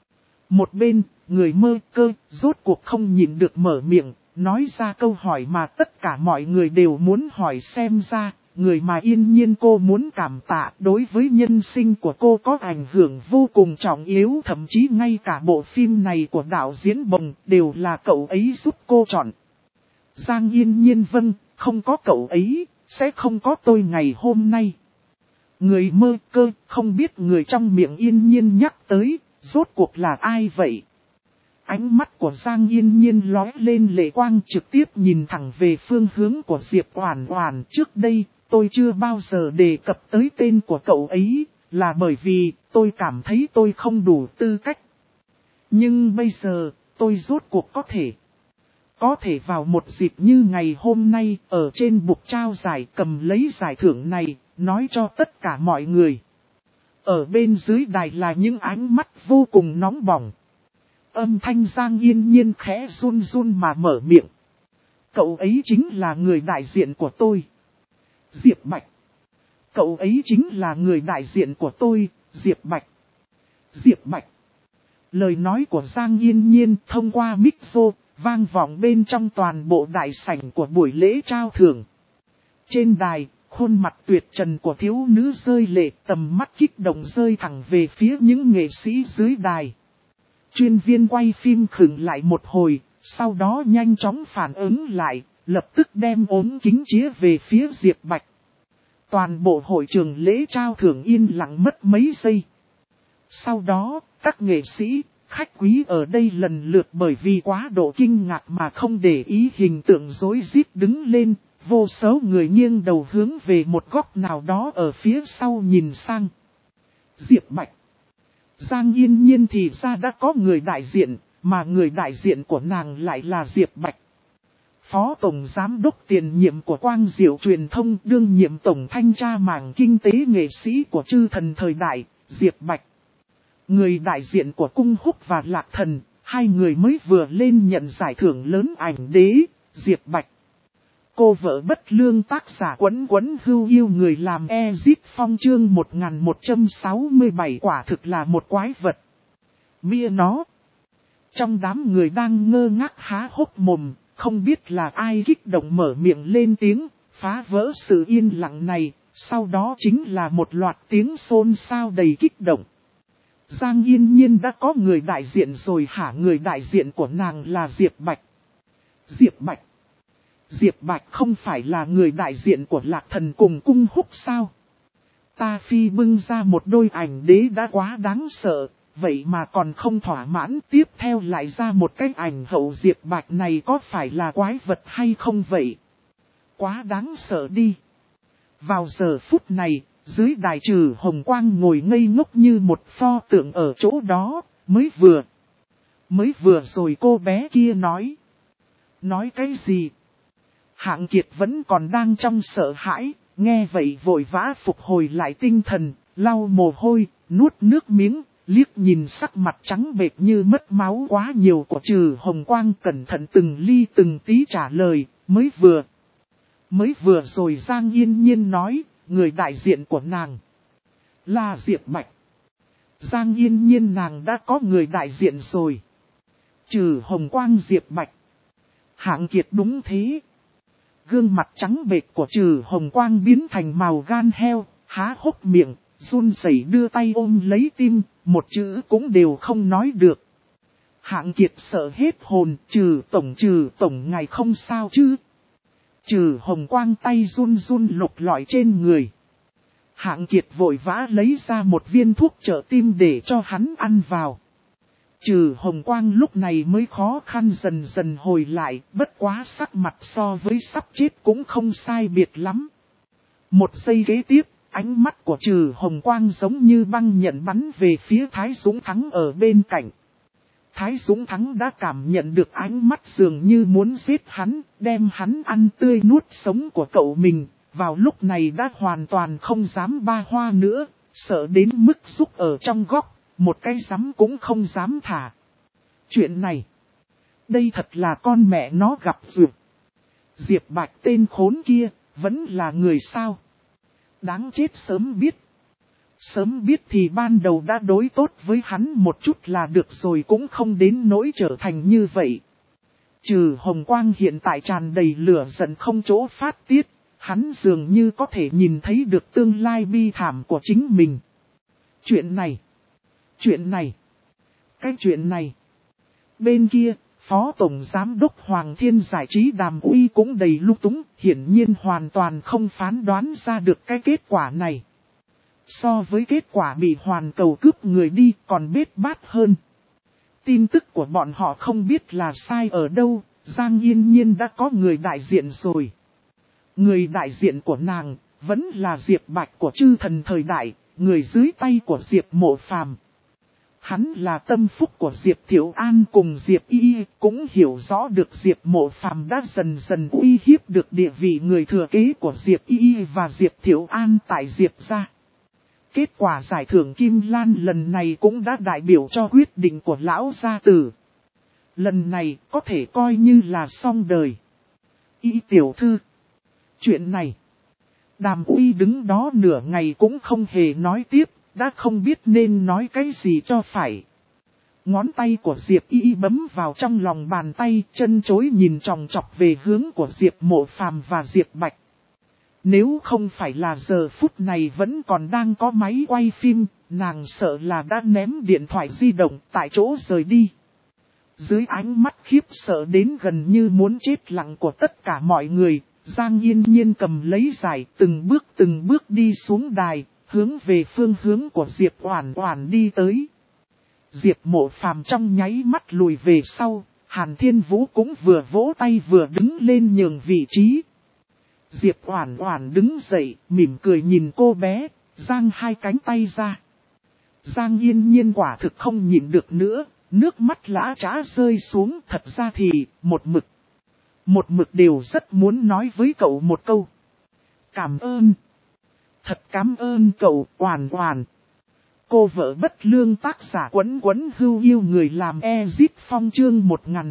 Một bên, người Mơ Cơ rốt cuộc không nhịn được mở miệng, nói ra câu hỏi mà tất cả mọi người đều muốn hỏi, xem ra, người mà Yên Nhiên cô muốn cảm tạ đối với nhân sinh của cô có ảnh hưởng vô cùng trọng yếu, thậm chí ngay cả bộ phim này của đạo diễn Bồng đều là cậu ấy giúp cô chọn. Giang Yên Nhiên vâng, không có cậu ấy, sẽ không có tôi ngày hôm nay. Người Mơ Cơ không biết người trong miệng Yên Nhiên nhắc tới, rốt cuộc là ai vậy? Ánh mắt của Giang Yên Nhiên lóe lên lệ quang, trực tiếp nhìn thẳng về phương hướng của Diệp Oản Oản. Trước đây, tôi chưa bao giờ đề cập tới tên của cậu ấy, là bởi vì tôi cảm thấy tôi không đủ tư cách. Nhưng bây giờ, tôi rốt cuộc có thể vào một dịp như ngày hôm nay, ở trên bục trao giải cầm lấy giải thưởng này, nói cho tất cả mọi người. Ở bên dưới đài là những ánh mắt vô cùng nóng bỏng. Âm thanh Giang Yên Nhiên khẽ run run mà mở miệng. Cậu ấy chính là người đại diện của tôi. Diệp Bạch. Cậu ấy chính là người đại diện của tôi, Diệp Bạch. Diệp Bạch. Lời nói của Giang Yên Nhiên thông qua micro, vang vọng bên trong toàn bộ đại sảnh của buổi lễ trao thưởng. Trên đài, khuôn mặt tuyệt trần của thiếu nữ rơi lệ, tầm mắt kích động rơi thẳng về phía những nghệ sĩ dưới đài. Chuyên viên quay phim khựng lại một hồi, sau đó nhanh chóng phản ứng lại, lập tức đem ốm kính chĩa về phía Diệp Bạch. Toàn bộ hội trường lễ trao thưởng yên lặng mất mấy giây. Sau đó, các nghệ sĩ, khách quý ở đây lần lượt bởi vì quá độ kinh ngạc mà không để ý hình tượng rối rít đứng lên, vô số người nghiêng đầu hướng về một góc nào đó ở phía sau nhìn sang. Diệp Bạch. Giang Yên Nhiên thì ra đã có người đại diện, mà người đại diện của nàng lại là Diệp Bạch. Phó Tổng Giám đốc tiền nhiệm của Quang Diệu Truyền thông, đương nhiệm Tổng Thanh tra mảng kinh tế nghệ sĩ của Chư Thần thời đại, Diệp Bạch. Người đại diện của Cung Húc và Lạc Thần, hai người mới vừa lên nhận giải thưởng lớn ảnh đế, Diệp Bạch. Cô vợ bất lương tác giả Quấn Quấn Hưu yêu người làm Ezip Phong chương 1167 quả thực là một quái vật. Mia nó. Trong đám người đang ngơ ngác há hốc mồm, không biết là ai kích động mở miệng lên tiếng, phá vỡ sự yên lặng này, sau đó chính là một loạt tiếng xôn xao đầy kích động. Giang Yên Nhiên đã có người đại diện rồi hả? Người đại diện của nàng là Diệp Bạch. Diệp Bạch. Diệp Bạch không phải là người đại diện của Lạc Thần cùng Cung Húc sao? Ta phi bưng ra một đôi ảnh đế đã quá đáng sợ, vậy mà còn không thỏa mãn, tiếp theo lại ra một cái ảnh hậu Diệp Bạch này có phải là quái vật hay không vậy? Quá đáng sợ đi. Vào giờ phút này, dưới đài Trừ Hồng Quang ngồi ngây ngốc như một pho tượng ở chỗ đó, mới vừa rồi cô bé kia nói. Nói cái gì? Hạng Kiệt vẫn còn đang trong sợ hãi, nghe vậy vội vã phục hồi lại tinh thần, lau mồ hôi, nuốt nước miếng, liếc nhìn sắc mặt trắng bệch như mất máu quá nhiều của Trừ Hồng Quang, cẩn thận từng ly từng tí trả lời, mới vừa rồi Giang Yên Nhiên nói, người đại diện của nàng là Diệp Bạch. Giang Yên Nhiên nàng đã có người đại diện rồi. Trừ Hồng Quang Diệp Bạch. Hạng Kiệt đúng thế. Gương mặt trắng bệch của Trừ Hồng Quang biến thành màu gan heo, há hốc miệng, run rẩy đưa tay ôm lấy tim, một chữ cũng đều không nói được. Hạng Kiệt sợ hết hồn, Trừ tổng ngài không sao chứ? Trừ Hồng Quang tay run run lục lọi trên người. Hạng Kiệt vội vã lấy ra một viên thuốc trợ tim để cho hắn ăn vào. Trừ Hồng Quang lúc này mới khó khăn dần dần hồi lại, bất quá sắc mặt so với sắp chết cũng không sai biệt lắm. Một giây kế tiếp, ánh mắt của Trừ Hồng Quang giống như băng nhận bắn về phía Thái Dũng Thắng ở bên cạnh. Thái Dũng Thắng đã cảm nhận được ánh mắt dường như muốn giết hắn, đem hắn ăn tươi nuốt sống của cậu mình, vào lúc này đã hoàn toàn không dám ba hoa nữa, sợ đến mức rúc ở trong góc, một cái rắm cũng không dám thả. Chuyện này, đây thật là con mẹ nó gặp duyệt. Diệp Bạch tên khốn kia, vẫn là người sao? Đáng chết sớm biết. Sớm biết thì ban đầu đã đối tốt với hắn một chút là được rồi, cũng không đến nỗi trở thành như vậy. Trừ Hồng Quang hiện tại tràn đầy lửa giận không chỗ phát tiết, hắn dường như có thể nhìn thấy được tương lai bi thảm của chính mình. Chuyện này. Cái chuyện này. Bên kia, Phó Tổng Giám đốc Hoàng Thiên Giải trí Đàm Uy cũng đầy lung túng, hiển nhiên hoàn toàn không phán đoán ra được cái kết quả này. So với kết quả bị Hoàn Cầu cướp người đi còn bết bát hơn. Tin tức của bọn họ không biết là sai ở đâu, Giang Yên Nhiên đã có người đại diện rồi. Người đại diện của nàng vẫn là Diệp Bạch của chư thần thời đại, người dưới tay của Diệp Mộ Phàm. Hắn là tâm phúc của Diệp Thiệu An cùng Diệp Y, cũng hiểu rõ được Diệp Mộ Phàm đã dần dần uy hiếp được địa vị người thừa kế của Diệp Y và Diệp Thiệu An tại Diệp gia. Kết quả giải thưởng Kim Lan lần này cũng đã đại biểu cho quyết định của lão gia tử. Lần này có thể coi như là xong đời. Y tiểu thư. Chuyện này. Đàm Uy đứng đó nửa ngày cũng không hề nói tiếp, đã không biết nên nói cái gì cho phải. Ngón tay của Diệp Y bấm vào trong lòng bàn tay, chân chối nhìn chòng chọc về hướng của Diệp Mộ Phàm và Diệp Bạch. Nếu không phải là giờ phút này vẫn còn đang có máy quay phim, nàng sợ là đã ném điện thoại di động tại chỗ rời đi. Dưới ánh mắt khiếp sợ đến gần như muốn chết lặng của tất cả mọi người, Giang Yên Nhiên cầm lấy giải từng bước đi xuống đài, hướng về phương hướng của Diệp Oản Oản đi tới. Diệp Mộ Phàm trong nháy mắt lùi về sau, Hàn Thiên Vũ cũng vừa vỗ tay vừa đứng lên nhường vị trí. Diệp Oản Oản đứng dậy, mỉm cười nhìn cô bé, giang hai cánh tay ra. Giang Yên Nhiên quả thực không nhịn được nữa, nước mắt lã chã rơi xuống. Thật ra thì, một mực đều rất muốn nói với cậu một câu. Cảm ơn. Thật cảm ơn cậu, Oản Oản. Cô vợ bất lương tác giả Quấn Quấn Hưu yêu người làm Ezit Phong chương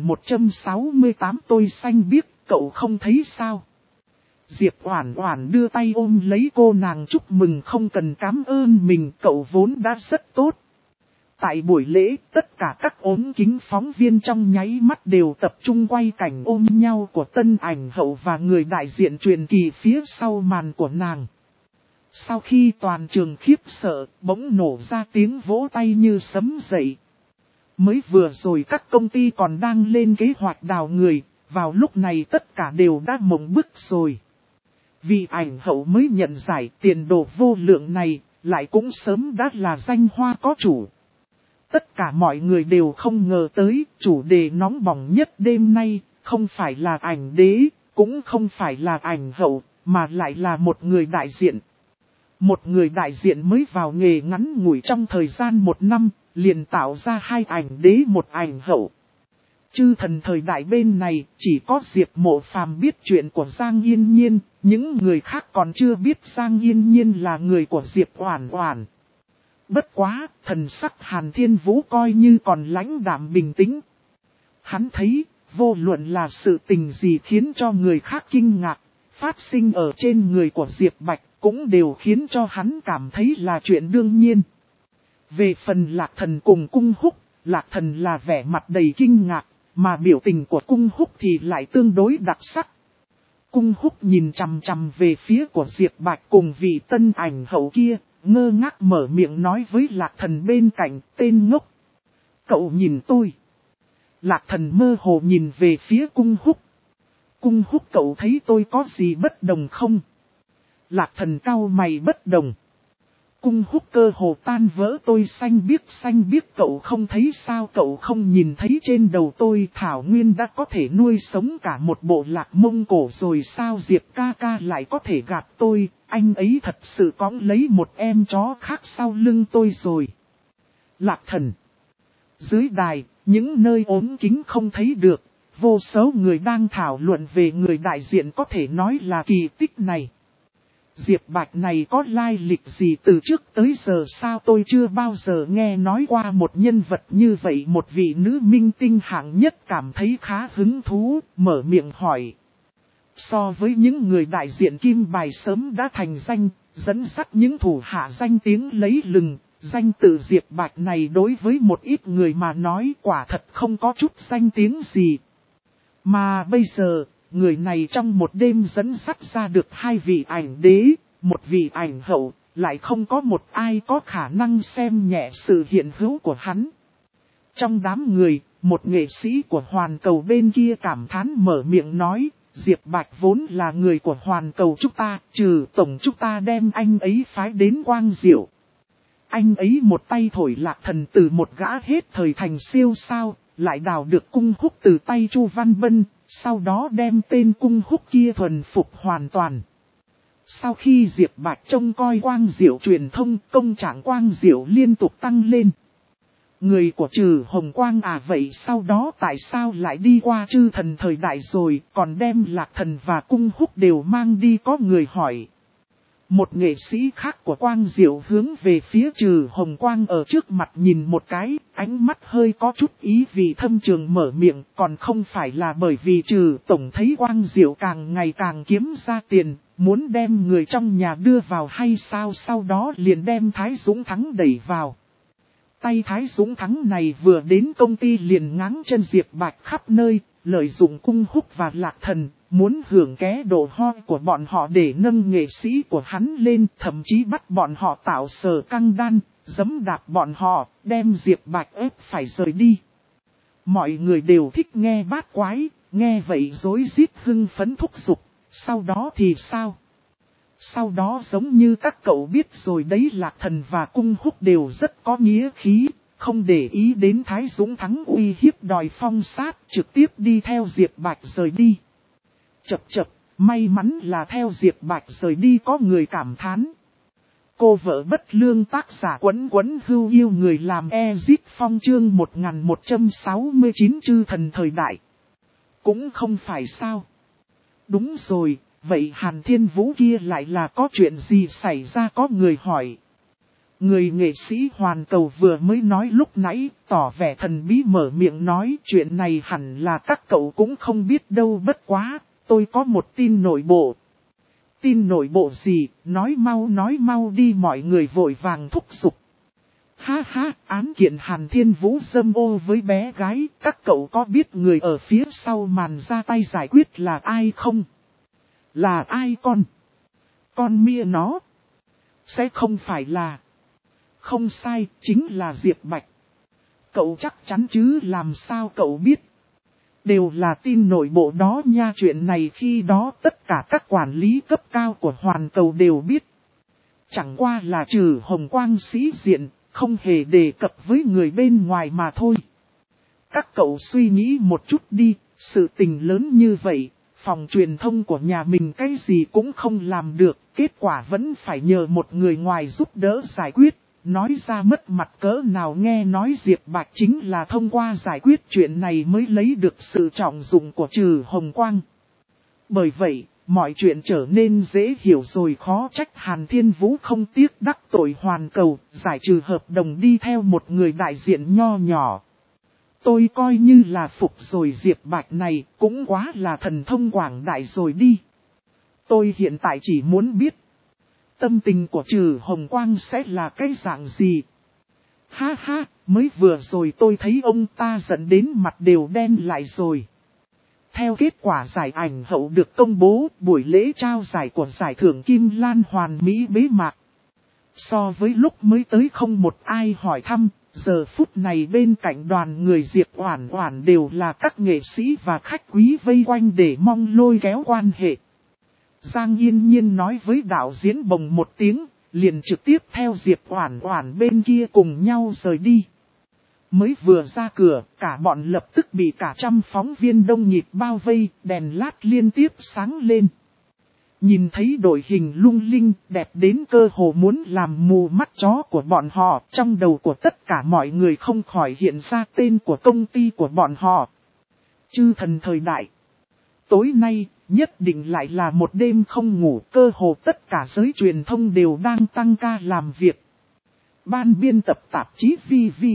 1168 tôi xanh biếc, cậu không thấy sao? Diệp Oản Oản đưa tay ôm lấy cô nàng chúc mừng không cần cảm ơn mình, cậu vốn đã rất tốt. Tại buổi lễ, tất cả các ống kính phóng viên trong nháy mắt đều tập trung quay cảnh ôm nhau của tân ảnh hậu và người đại diện truyền kỳ phía sau màn của nàng. Sau khi toàn trường khiếp sợ, bỗng nổ ra tiếng vỗ tay như sấm dậy. Mới vừa rồi các công ty còn đang lên kế hoạch đào người, vào lúc này tất cả đều đã mộng bức rồi. Vì ảnh hậu mới nhận giải tiền đồ vô lượng này, lại cũng sớm đã là danh hoa có chủ. Tất cả mọi người đều không ngờ tới chủ đề nóng bỏng nhất đêm nay, không phải là ảnh đế, cũng không phải là ảnh hậu, mà lại là một người đại diện. Một người đại diện mới vào nghề ngắn ngủi trong thời gian 1 năm, liền tạo ra 2 ảnh đế 1 ảnh hậu. Chư thần thời đại bên này chỉ có Diệp Mộ Phàm biết chuyện của Giang Yên Nhiên, những người khác còn chưa biết Giang Yên Nhiên là người của Diệp Oản Oản. Bất quá, thần sắc Hàn Thiên Vũ coi như còn lãnh đạm bình tĩnh. Hắn thấy, vô luận là sự tình gì khiến cho người khác kinh ngạc, phát sinh ở trên người của Diệp Bạch, cũng đều khiến cho hắn cảm thấy là chuyện đương nhiên. Về phần Lạc Thần cùng Cung Húc, Lạc Thần là vẻ mặt đầy kinh ngạc, mà biểu tình của Cung Húc thì lại tương đối đặc sắc. Cung Húc nhìn chằm chằm về phía của Diệp Bạch cùng vị tân ảnh hậu kia, ngơ ngác mở miệng nói với Lạc Thần bên cạnh, tên ngốc. Cậu nhìn tôi. Lạc Thần mơ hồ nhìn về phía Cung Húc. Cung Húc, cậu thấy tôi có gì bất đồng không? Lạc Thần cau mày bất đồng. Cung Húc cơ hồ tan vỡ, tôi xanh biếc cậu không thấy sao, cậu không nhìn thấy trên đầu tôi thảo nguyên đã có thể nuôi sống cả một bộ lạc Mông Cổ rồi sao? Diệp ca ca lại có thể gạt tôi, anh ấy thật sự cõng lấy một em chó khác sau lưng tôi rồi. Lạc Thần. Dưới đài, những nơi ốm kính không thấy được, vô số người đang thảo luận về người đại diện có thể nói là kỳ tích này. Diệp Bạch này có lai lịch gì từ trước tới giờ sao, tôi chưa bao giờ nghe nói qua một nhân vật như vậy. Một vị nữ minh tinh hạng nhất cảm thấy khá hứng thú, mở miệng hỏi. So với những người đại diện kim bài sớm đã thành danh, dẫn dắt những thủ hạ danh tiếng lấy lừng, danh tự Diệp Bạch này đối với một ít người mà nói quả thật không có chút danh tiếng gì. Mà bây giờ, người này trong một đêm dẫn dắt ra được 2 vị ảnh đế, 1 vị ảnh hậu, lại không có một ai có khả năng xem nhẹ sự hiện hữu của hắn. Trong đám người, một nghệ sĩ của Hoàn Cầu bên kia cảm thán mở miệng nói, Diệp Bạch vốn là người của Hoàn Cầu chúng ta, trừ tổng chúng ta đem anh ấy phái đến Quang Diệu. Anh ấy một tay thổi Lạc Thần từ một gã hết thời thành siêu sao, lại đào được Cung Húc từ tay Chu Văn Bân, sau đó đem tên Cung Húc kia thuần phục hoàn toàn. Sau khi Diệp Bạch trông coi Quang Diệu truyền thông, công trạng Quang Diệu liên tục tăng lên. Người của Trừ Hồng Quang à, vậy sau đó tại sao lại đi qua chư thần thời đại rồi, còn đem Lạc Thần và Cung Húc đều mang đi, có người hỏi. Một nghệ sĩ khác của Quang Diệu hướng về phía Trừ Hồng Quang ở trước mặt nhìn một cái, ánh mắt hơi có chút ý vị thâm trường mở miệng, còn không phải là bởi vì Trừ tổng thấy Quang Diệu càng ngày càng kiếm ra tiền, muốn đem người trong nhà đưa vào hay sao, sau đó liền đem Thái Dũng Thắng đẩy vào. Tay Thái Dũng Thắng này vừa đến công ty liền ngáng chân Diệp Bạch khắp nơi, lợi dụng Cung Húc và Lạc Thần, muốn hưởng ké độ hoi của bọn họ để nâng nghệ sĩ của hắn lên, thậm chí bắt bọn họ tạo sở căng đan, giẫm đạp bọn họ, đem Diệp Bạch ép phải rời đi. Mọi người đều thích nghe bát quái, nghe vậy rối rít hưng phấn thúc giục, sau đó thì sao? Sau đó giống như các cậu biết rồi đấy, Lạc Thần và Cung Húc đều rất có nghĩa khí, không để ý đến Thái Dũng Thắng uy hiếp đòi phong sát, trực tiếp đi theo Diệp Bạch rời đi. Chập, may mắn là theo Diệp Bạch rời đi, có người cảm thán. Cô vợ bất lương tác giả Quấn hưu yêu người làm Ezit Phong chương 1169 chư thần thời đại. Cũng không phải sao. Đúng rồi, vậy Hàn Thiên Vũ kia lại là có chuyện gì xảy ra, có người hỏi. Người nghệ sĩ Hoàn Cầu vừa mới nói lúc nãy, tỏ vẻ thần bí mở miệng nói chuyện này hẳn là các cậu cũng không biết đâu, bất quá, tôi có một tin nội bộ. Tin nội bộ gì, nói mau đi, mọi người vội vàng thúc giục. Ha ha, án kiện Hàn Thiên Vũ dâm ô với bé gái, các cậu có biết người ở phía sau màn ra tay giải quyết là ai không? Là ai con? Con mia nó? Sẽ không phải là... Không sai, chính là Diệp Bạch. Cậu chắc chắn chứ, làm sao cậu biết? Đều là tin nội bộ đó nha, chuyện này khi đó tất cả các quản lý cấp cao của Hoàn Cầu đều biết. Chẳng qua là trừ hồng quang sĩ diện, không hề đề cập với người bên ngoài mà thôi. Các cậu suy nghĩ một chút đi, sự tình lớn như vậy, phòng truyền thông của nhà mình cái gì cũng không làm được, kết quả vẫn phải nhờ một người ngoài giúp đỡ giải quyết. Nói ra mất mặt cỡ nào, nghe nói Diệp Bạch chính là thông qua giải quyết chuyện này mới lấy được sự trọng dụng của trừ hồng quang. Bởi vậy, mọi chuyện trở nên dễ hiểu rồi, khó trách Hàn Thiên Vũ không tiếc đắc tội Hoàn Cầu, giải trừ hợp đồng đi theo một người đại diện nho nhỏ. Tôi coi như là phục rồi, Diệp Bạch này cũng quá là thần thông quảng đại rồi đi. Tôi hiện tại chỉ muốn biết, tâm tình của trừ hồng quang sẽ là cái dạng gì? Ha ha, mới vừa rồi tôi thấy ông ta giận đến mặt đều đen lại rồi. Theo kết quả giải ảnh hậu được công bố, buổi lễ trao giải của giải thưởng Kim Lan hoàn mỹ bế mạc. So với lúc mới tới không một ai hỏi thăm, giờ phút này bên cạnh đoàn người Diệp Oản Oản đều là các nghệ sĩ và khách quý vây quanh để mong lôi kéo quan hệ. Giang Yên Nhiên nói với đạo diễn Bồng một tiếng, liền trực tiếp theo Diệp Oản Oản bên kia cùng nhau rời đi. Mới vừa ra cửa, cả bọn lập tức bị cả trăm phóng viên đông nghịt bao vây, đèn lát liên tiếp sáng lên. Nhìn thấy đội hình lung linh, đẹp đến cơ hồ muốn làm mù mắt chó của bọn họ, trong đầu của tất cả mọi người không khỏi hiện ra tên của công ty của bọn họ. Chư thần thời đại. Tối nay, nhất định lại là một đêm không ngủ, cơ hồ tất cả giới truyền thông đều đang tăng ca làm việc. Ban biên tập tạp chí VV.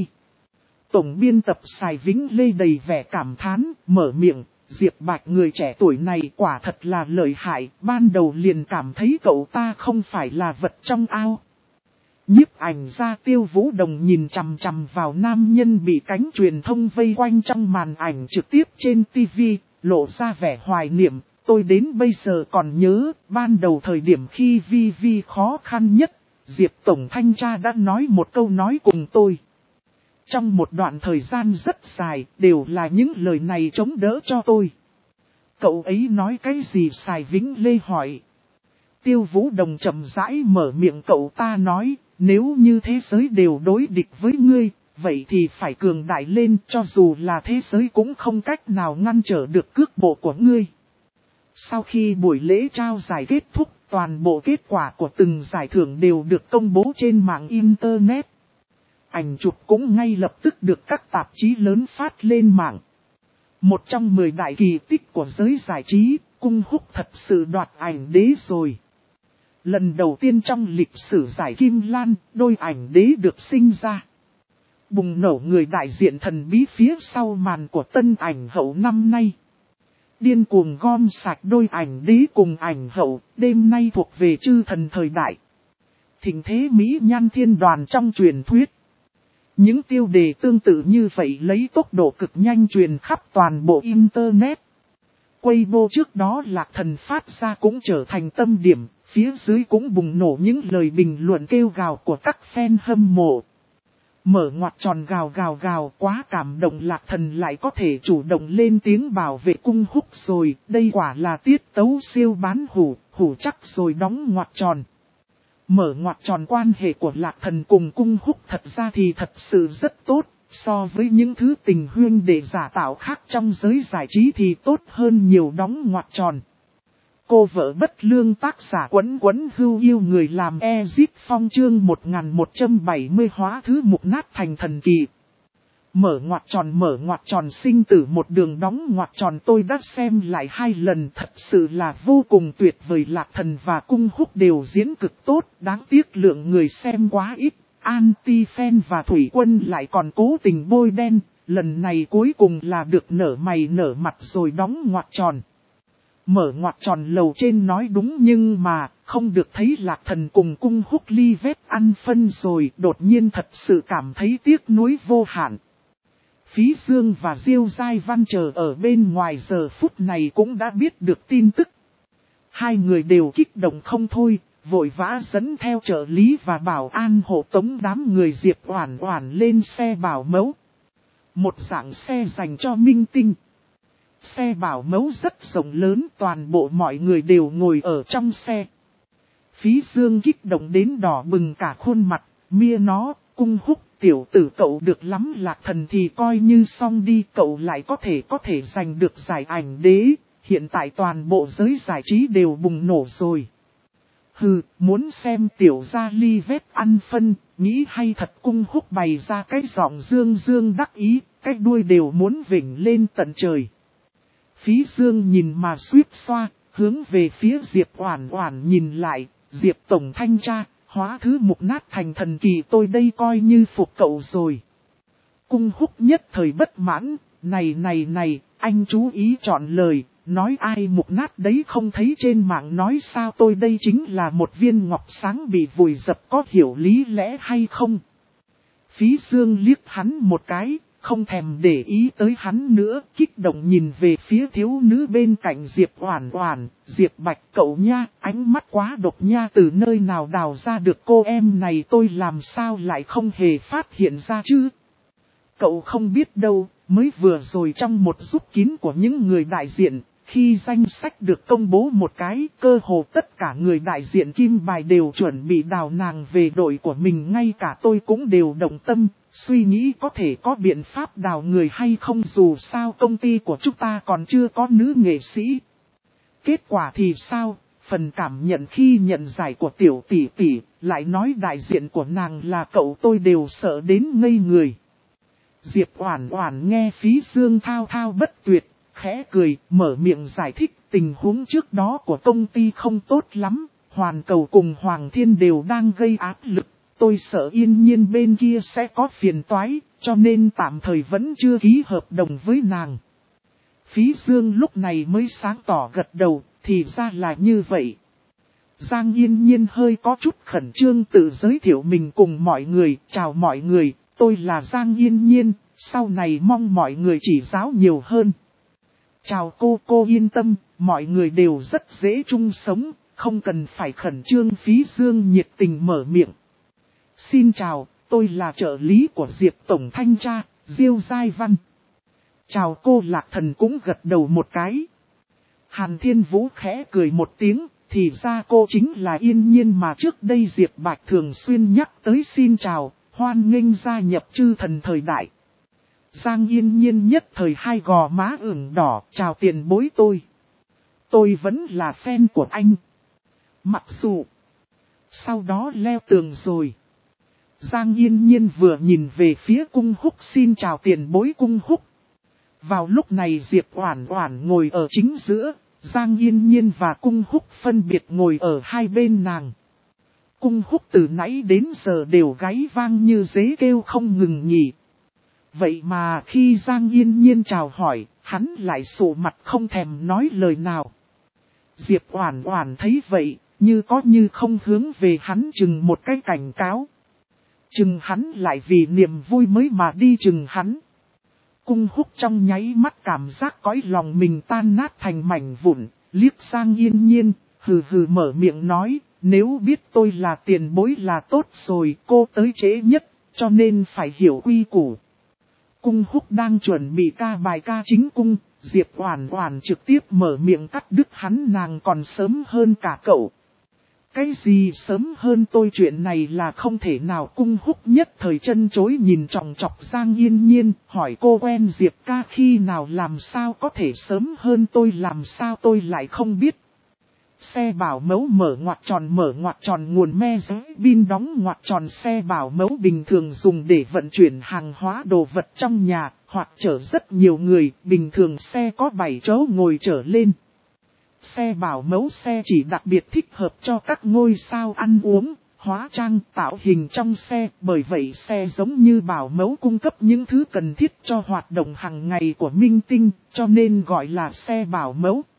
Tổng biên tập Sài Vĩnh Lê đầy vẻ cảm thán, mở miệng, Diệp Bạch người trẻ tuổi này quả thật là lợi hại, ban đầu liền cảm thấy cậu ta không phải là vật trong ao. Nhiếp ảnh gia Tiêu Vũ Đồng nhìn chằm chằm vào nam nhân bị cánh truyền thông vây quanh trong màn ảnh trực tiếp trên TV, lộ ra vẻ hoài niệm. Tôi đến bây giờ còn nhớ, ban đầu thời điểm khi VV khó khăn nhất, Diệp Tổng Thanh tra đã nói một câu nói cùng tôi. Trong một đoạn thời gian rất dài, đều là những lời này chống đỡ cho tôi. Cậu ấy nói cái gì? Sài Vĩnh Lê hỏi. Tiêu Vũ Đồng chậm rãi mở miệng, cậu ta nói, nếu như thế giới đều đối địch với ngươi, vậy thì phải cường đại lên, cho dù là thế giới cũng không cách nào ngăn trở được cước bộ của ngươi. Sau khi buổi lễ trao giải kết thúc, toàn bộ kết quả của từng giải thưởng đều được công bố trên mạng Internet. Ảnh chụp cũng ngay lập tức được các tạp chí lớn phát lên mạng. Một trong 10 đại kỳ tích của giới giải trí, Cung Húc thật sự đoạt ảnh đế rồi. Lần đầu tiên trong lịch sử giải Kim Lan, đôi ảnh đế được sinh ra. Bùng nổ người đại diện thần bí phía sau màn của tân ảnh hậu năm nay. Điên cuồng gom sạch đôi ảnh đế cùng ảnh hậu, đêm nay thuộc về chư thần thời đại. Thịnh thế Mỹ Nhan Thiên Đoàn trong truyền thuyết. Những tiêu đề tương tự như vậy lấy tốc độ cực nhanh truyền khắp toàn bộ Internet. Weibo trước đó Lạc Thần phát ra cũng trở thành tâm điểm, phía dưới cũng bùng nổ những lời bình luận kêu gào của các fan hâm mộ. Mở ngoặc tròn gào gào gào, quá cảm động, Lạc Thần lại có thể chủ động lên tiếng bảo vệ Cung Húc rồi, đây quả là tiết tấu siêu bán hủ chắc rồi đóng ngoặc tròn. Mở ngoặc tròn, quan hệ của Lạc Thần cùng Cung Húc thật ra thì thật sự rất tốt, so với những thứ tình huyên để giả tạo khác trong giới giải trí thì tốt hơn nhiều, đóng ngoặc tròn. Cô vợ bất lương tác giả Quấn Quấn Hưu yêu người làm Ezit Phong chương 1170 hóa thứ mục nát thành thần kỳ. Mở ngoặc tròn sinh tử một đường, đóng ngoặc tròn. Tôi đã xem lại 2 lần, thật sự là vô cùng tuyệt vời. Lạc Thần và Cung Húc đều diễn cực tốt, đáng tiếc lượng người xem quá ít. Anti-fan và Thủy Quân lại còn cố tình bôi đen, lần này cuối cùng là được nở mày nở mặt rồi, đóng ngoặc tròn. Mở ngoặc tròn, lầu trên nói đúng nhưng mà, không được thấy Lạc Thần cùng Cung Húc ly vết ăn phân rồi, đột nhiên thật sự cảm thấy tiếc nuối vô hạn. Phí Dương và Diêu Giai Văn chờ ở bên ngoài giờ phút này cũng đã biết được tin tức. Hai người đều kích động không thôi, vội vã dẫn theo trợ lý và bảo an hộ tống đám người Diệp Oản Oản lên xe bảo mẫu. Một dạng xe dành cho minh tinh. Xe bảo mẫu rất rộng lớn, toàn bộ mọi người đều ngồi ở trong xe. Phí Dương kích động đến đỏ bừng cả khuôn mặt, mia nó, Cung Húc, tiểu tử cậu được lắm, Lạc Thần thì coi như xong đi, cậu lại có thể giành được giải ảnh đế, hiện tại toàn bộ giới giải trí đều bùng nổ rồi. Hừ, muốn xem tiểu gia ly vết ăn phân, nghĩ hay thật. Cung Húc bày ra cái giọng dương dương đắc ý, cái đuôi đều muốn vểnh lên tận trời. Phí Dương nhìn mà suýt xoa, hướng về phía Diệp Oản Oản nhìn lại, Diệp tổng thanh tra, hóa thứ mục nát thành thần kỳ, tôi đây coi như phục cậu rồi. Cung Húc nhất thời bất mãn, này, anh chú ý chọn lời, nói ai mục nát đấy, không thấy trên mạng nói sao, tôi đây chính là một viên ngọc sáng bị vùi dập, có hiểu lý lẽ hay không? Phí Dương liếc hắn một cái, không thèm để ý tới hắn nữa, kích động nhìn về phía thiếu nữ bên cạnh Diệp Oản Oản, Diệp Bạch, cậu nha, ánh mắt quá độc nha, từ nơi nào đào ra được cô em này, tôi làm sao lại không hề phát hiện ra chứ? Cậu không biết đâu, mới vừa rồi trong một giúp kín của những người đại diện, khi danh sách được công bố một cái, cơ hồ tất cả người đại diện kim bài đều chuẩn bị đào nàng về đội của mình, ngay cả tôi cũng đều động tâm, suy nghĩ có thể có biện pháp đào người hay không, dù sao công ty của chúng ta còn chưa có nữ nghệ sĩ. Kết quả thì sao? Phần cảm nhận khi nhận giải của tiểu tỷ tỷ, lại nói đại diện của nàng là cậu, tôi đều sợ đến ngây người. Diệp Oản Oản nghe Phí Dương thao thao bất tuyệt, khẽ cười, mở miệng giải thích tình huống trước đó của công ty không tốt lắm, Hoàn Cầu cùng Hoàng Thiên đều đang gây áp lực, tôi sợ Yên Nhiên bên kia sẽ có phiền toái, cho nên tạm thời vẫn chưa ký hợp đồng với nàng. Phí Dương lúc này mới sáng tỏ gật đầu, thì ra là như vậy. Giang Yên Nhiên hơi có chút khẩn trương tự giới thiệu mình cùng mọi người, chào mọi người, tôi là Giang Yên Nhiên, sau này mong mọi người chỉ giáo nhiều hơn. Chào cô yên tâm, mọi người đều rất dễ chung sống, không cần phải khẩn trương. Phí Dương nhiệt tình mở miệng. Xin chào, tôi là trợ lý của Diệp Tổng Thanh tra, Diêu Giai Văn. Chào cô. Lạc Thần cũng gật đầu một cái. Hàn Thiên Vũ khẽ cười một tiếng, thì ra cô chính là Yên Nhiên mà trước đây Diệp Bạch thường xuyên nhắc tới. Xin chào, hoan nghênh gia nhập chư thần thời đại. Giang Yên Nhiên nhất thời hai gò má ửng đỏ, chào tiền bối tôi vẫn là fan của anh. Mặc dù sau đó leo tường rồi. Giang Yên Nhiên vừa nhìn về phía Cung Húc. Xin chào tiền bối Cung Húc. Vào lúc này Diệp Oản Oản ngồi ở chính giữa, Giang Yên Nhiên và Cung Húc phân biệt ngồi ở hai bên nàng. Cung Húc từ nãy đến giờ đều gáy vang như dế kêu không ngừng nghỉ. Vậy mà khi Giang Yên Nhiên chào hỏi, hắn lại sụ mặt không thèm nói lời nào. Diệp Oản Oản thấy vậy, như có như không hướng về hắn chừng một cái cảnh cáo. Chừng hắn lại vì niềm vui mới mà đi chừng hắn. Cung Húc trong nháy mắt cảm giác cõi lòng mình tan nát thành mảnh vụn, liếc Giang Yên Nhiên, hừ hừ mở miệng nói, nếu biết tôi là tiền bối là tốt rồi, cô tới trễ nhất, cho nên phải hiểu quy củ. Cung Húc đang chuẩn bị ca bài ca chính cung, Diệp Oản Oản trực tiếp mở miệng cắt đứt hắn. Nàng còn sớm hơn cả cậu. Cái gì sớm hơn tôi, chuyện này là không thể nào. Cung Húc nhất thời chân chối nhìn chòng chọc Giang Yên Nhiên, hỏi cô quen Diệp ca khi nào, làm sao có thể sớm hơn tôi, làm sao tôi lại không biết. Xe bảo mẫu mở ngoặc tròn nguồn me giới pin đóng ngoặc tròn. Xe bảo mẫu bình thường dùng để vận chuyển hàng hóa đồ vật trong nhà, hoặc chở rất nhiều người, bình thường xe có 7 chỗ ngồi trở lên. Xe bảo mẫu xe chỉ đặc biệt thích hợp cho các ngôi sao ăn uống, hóa trang, tạo hình trong xe. Bởi vậy xe giống như bảo mẫu cung cấp những thứ cần thiết cho hoạt động hàng ngày của minh tinh, cho nên gọi là xe bảo mẫu.